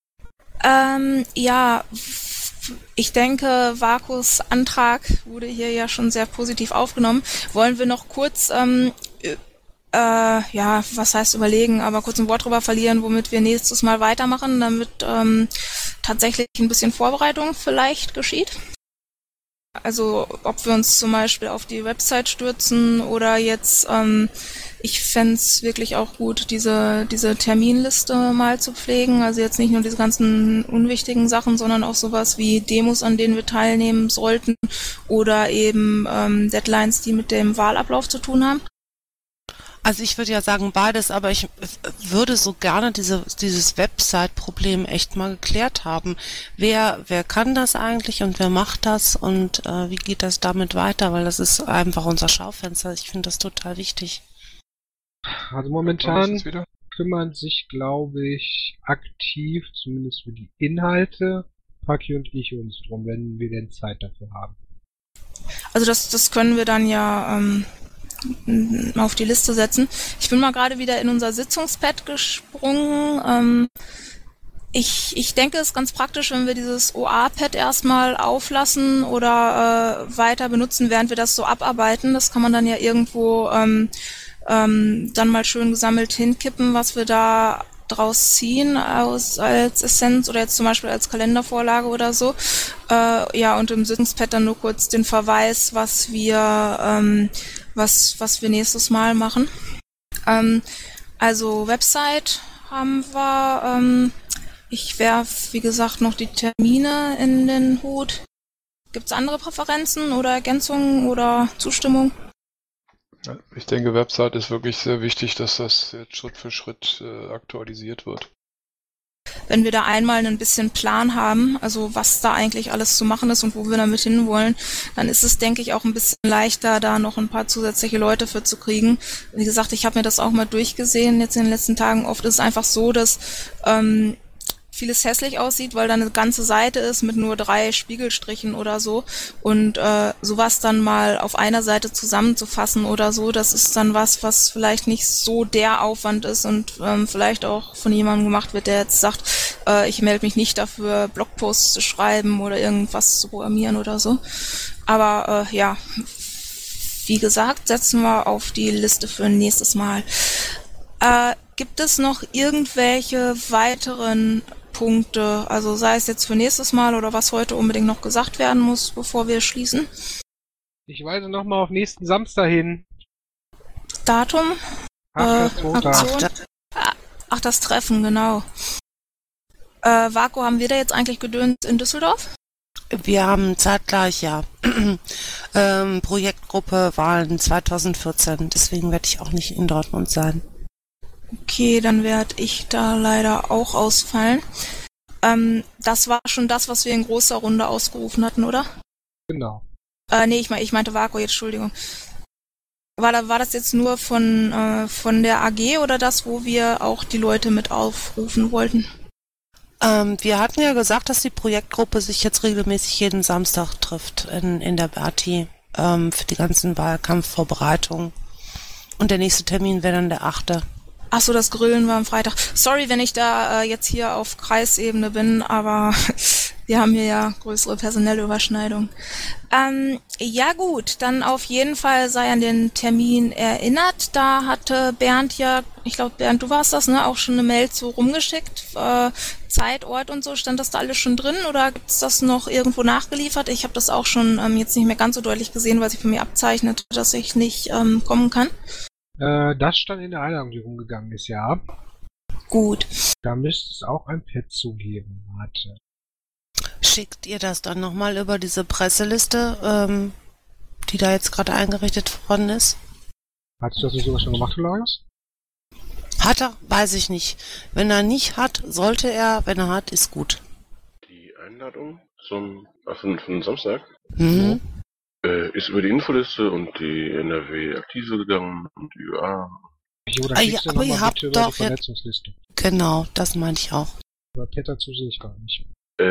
Ich denke, Vakus Antrag wurde hier ja schon sehr positiv aufgenommen. Wollen wir noch kurz, was heißt überlegen, aber kurz ein Wort drüber verlieren, womit wir nächstes Mal weitermachen, damit tatsächlich ein bisschen Vorbereitung vielleicht geschieht? Also ob wir uns zum Beispiel auf die Website stürzen oder jetzt, ich fänd's wirklich auch gut, diese Terminliste mal zu pflegen. Also jetzt nicht nur diese ganzen unwichtigen Sachen, sondern auch sowas wie Demos, an denen wir teilnehmen sollten, oder eben Deadlines, die mit dem Wahlablauf zu tun haben. Also ich würde ja sagen beides, aber ich würde so gerne dieses Website-Problem echt mal geklärt haben. Wer kann das eigentlich und wer macht das und wie geht das damit weiter? Weil das ist einfach unser Schaufenster. Ich finde das total wichtig. Also momentan kümmern sich, glaube ich, aktiv, zumindest für die Inhalte, Paki und ich uns drum, wenn wir denn Zeit dafür haben. Also das können wir dann ja auf die Liste setzen. Ich bin mal gerade wieder in unser Sitzungspad gesprungen. Ich denke, es ist ganz praktisch, wenn wir dieses OA-Pad erstmal auflassen oder weiter benutzen, während wir das so abarbeiten. Das kann man dann ja irgendwo dann mal schön gesammelt hinkippen, was wir da draus ziehen als Essenz oder jetzt zum Beispiel als Kalendervorlage oder so. Ja, und im Sitzungspad dann nur kurz den Verweis, was wir nächstes Mal machen. Also Website haben wir. Ich werfe, wie gesagt, noch die Termine in den Hut. Gibt es andere Präferenzen oder Ergänzungen oder Zustimmung? Ja, ich denke, Website ist wirklich sehr wichtig, dass das jetzt Schritt für Schritt aktualisiert wird. Wenn wir da einmal ein bisschen Plan haben, also was da eigentlich alles zu machen ist und wo wir damit hinwollen, dann ist es, denke ich, auch ein bisschen leichter, da noch ein paar zusätzliche Leute für zu kriegen. Wie gesagt, ich habe mir das auch mal durchgesehen jetzt in den letzten Tagen. Oft ist es einfach so, dass vieles hässlich aussieht, weil da eine ganze Seite ist mit nur 3 Spiegelstrichen oder so und sowas dann mal auf einer Seite zusammenzufassen oder so, das ist dann was vielleicht nicht so der Aufwand ist und vielleicht auch von jemandem gemacht wird, der jetzt sagt, ich melde mich nicht dafür, Blogposts zu schreiben oder irgendwas zu programmieren oder so. Aber ja, wie gesagt, setzen wir auf die Liste für nächstes Mal. Gibt es noch irgendwelche weiteren Punkte, also sei es jetzt für nächstes Mal oder was heute unbedingt noch gesagt werden muss, bevor wir schließen? Ich weise nochmal auf nächsten Samstag hin. Datum? 8.2. Aktion? Ach, das Treffen, genau. Vako, haben wir da jetzt eigentlich gedöns in Düsseldorf? Wir haben zeitgleich, ja, Projektgruppe Wahlen 2014, deswegen werde ich auch nicht in Dortmund sein. Okay, dann werde ich da leider auch ausfallen. Das war schon das, was wir in großer Runde ausgerufen hatten, oder? Genau. Nee, ich meinte Vako jetzt, Entschuldigung. War das jetzt nur von der AG oder das, wo wir auch die Leute mit aufrufen wollten? Wir hatten ja gesagt, dass die Projektgruppe sich jetzt regelmäßig jeden Samstag trifft in der Berti für die ganzen Wahlkampfvorbereitungen. Und der nächste Termin wäre dann der 8. Ach so, das Grillen war am Freitag. Sorry, wenn ich da jetzt hier auf Kreisebene bin, aber wir haben hier ja größere personelle Überschneidungen. Ja gut, dann auf jeden Fall sei an den Termin erinnert. Da hatte Bernd ja, ich glaube Bernd, du warst das, ne, auch schon eine Mail zu rumgeschickt. Zeit, Ort und so, stand das da alles schon drin oder gibt es das noch irgendwo nachgeliefert? Ich habe das auch schon jetzt nicht mehr ganz so deutlich gesehen, weil sich für mich abzeichnet, dass ich nicht kommen kann. Das stand in der Einladung, die rumgegangen ist, ja. Gut. Da müsste es auch ein Pad zugeben. Warte. Schickt ihr das dann nochmal über diese Presseliste, die da jetzt gerade eingerichtet worden ist? Hast du das nicht sogar schon gemacht, Lars? Hat er? Weiß ich nicht. Wenn er nicht hat, sollte er. Wenn er hat, ist gut. Die Einladung von Samstag Mhm. ist über die Infoliste und die NRW-Aktive gegangen und die ÜA. Oder Ja, aber ihr habt über doch die Vernetzungsliste. Genau, das meinte ich auch. Aber Pad dazu sehe ich gar nicht.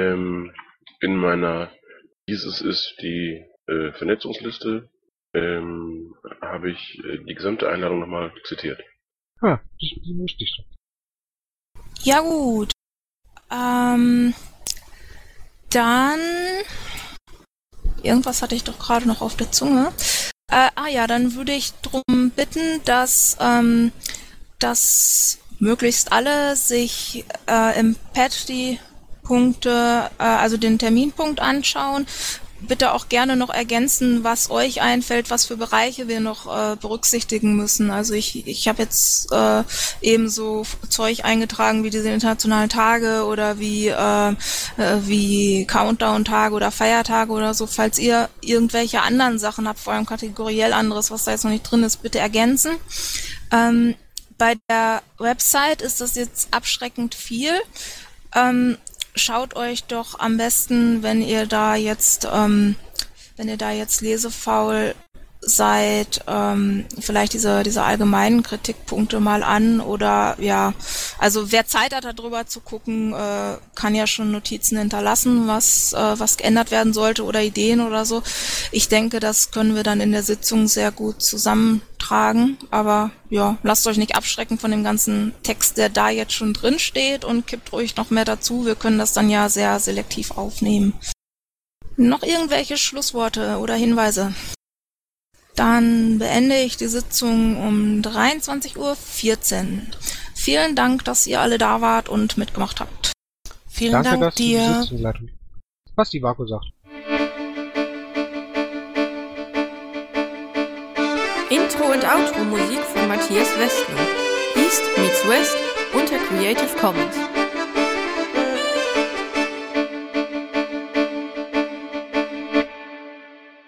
In meiner Dieses ist die Vernetzungsliste, habe ich die gesamte Einladung nochmal zitiert. Die wusste ich schon. Ja gut. Dann irgendwas hatte ich doch gerade noch auf der Zunge. Dann würde ich darum bitten, dass möglichst alle sich im Pad die Punkte, also den Terminpunkt anschauen. Bitte auch gerne noch ergänzen, was euch einfällt, was für Bereiche wir noch berücksichtigen müssen. Also ich habe jetzt eben so Zeug eingetragen wie diese internationalen Tage oder wie Countdown-Tage oder Feiertage oder so. Falls ihr irgendwelche anderen Sachen habt, vor allem kategoriell anderes, was da jetzt noch nicht drin ist, bitte ergänzen. Bei der Website ist das jetzt abschreckend viel. Schaut euch doch am besten, wenn ihr da jetzt lesefaul seid vielleicht diese allgemeinen Kritikpunkte mal an oder ja, also wer Zeit hat, darüber zu gucken, kann ja schon Notizen hinterlassen, was geändert werden sollte oder Ideen oder so. Ich denke, das können wir dann in der Sitzung sehr gut zusammentragen, aber ja, lasst euch nicht abschrecken von dem ganzen Text, der da jetzt schon drin steht und kippt ruhig noch mehr dazu. Wir können das dann ja sehr selektiv aufnehmen. Noch irgendwelche Schlussworte oder Hinweise? Dann beende ich die Sitzung um 23:14 Uhr. Vielen Dank, dass ihr alle da wart und mitgemacht habt. Vielen Danke, Dank dass du die dir. Sitzung leitest. Was die Vaku sagt. Intro und Outro Musik von Matthias Westner. East meets West unter Creative Commons.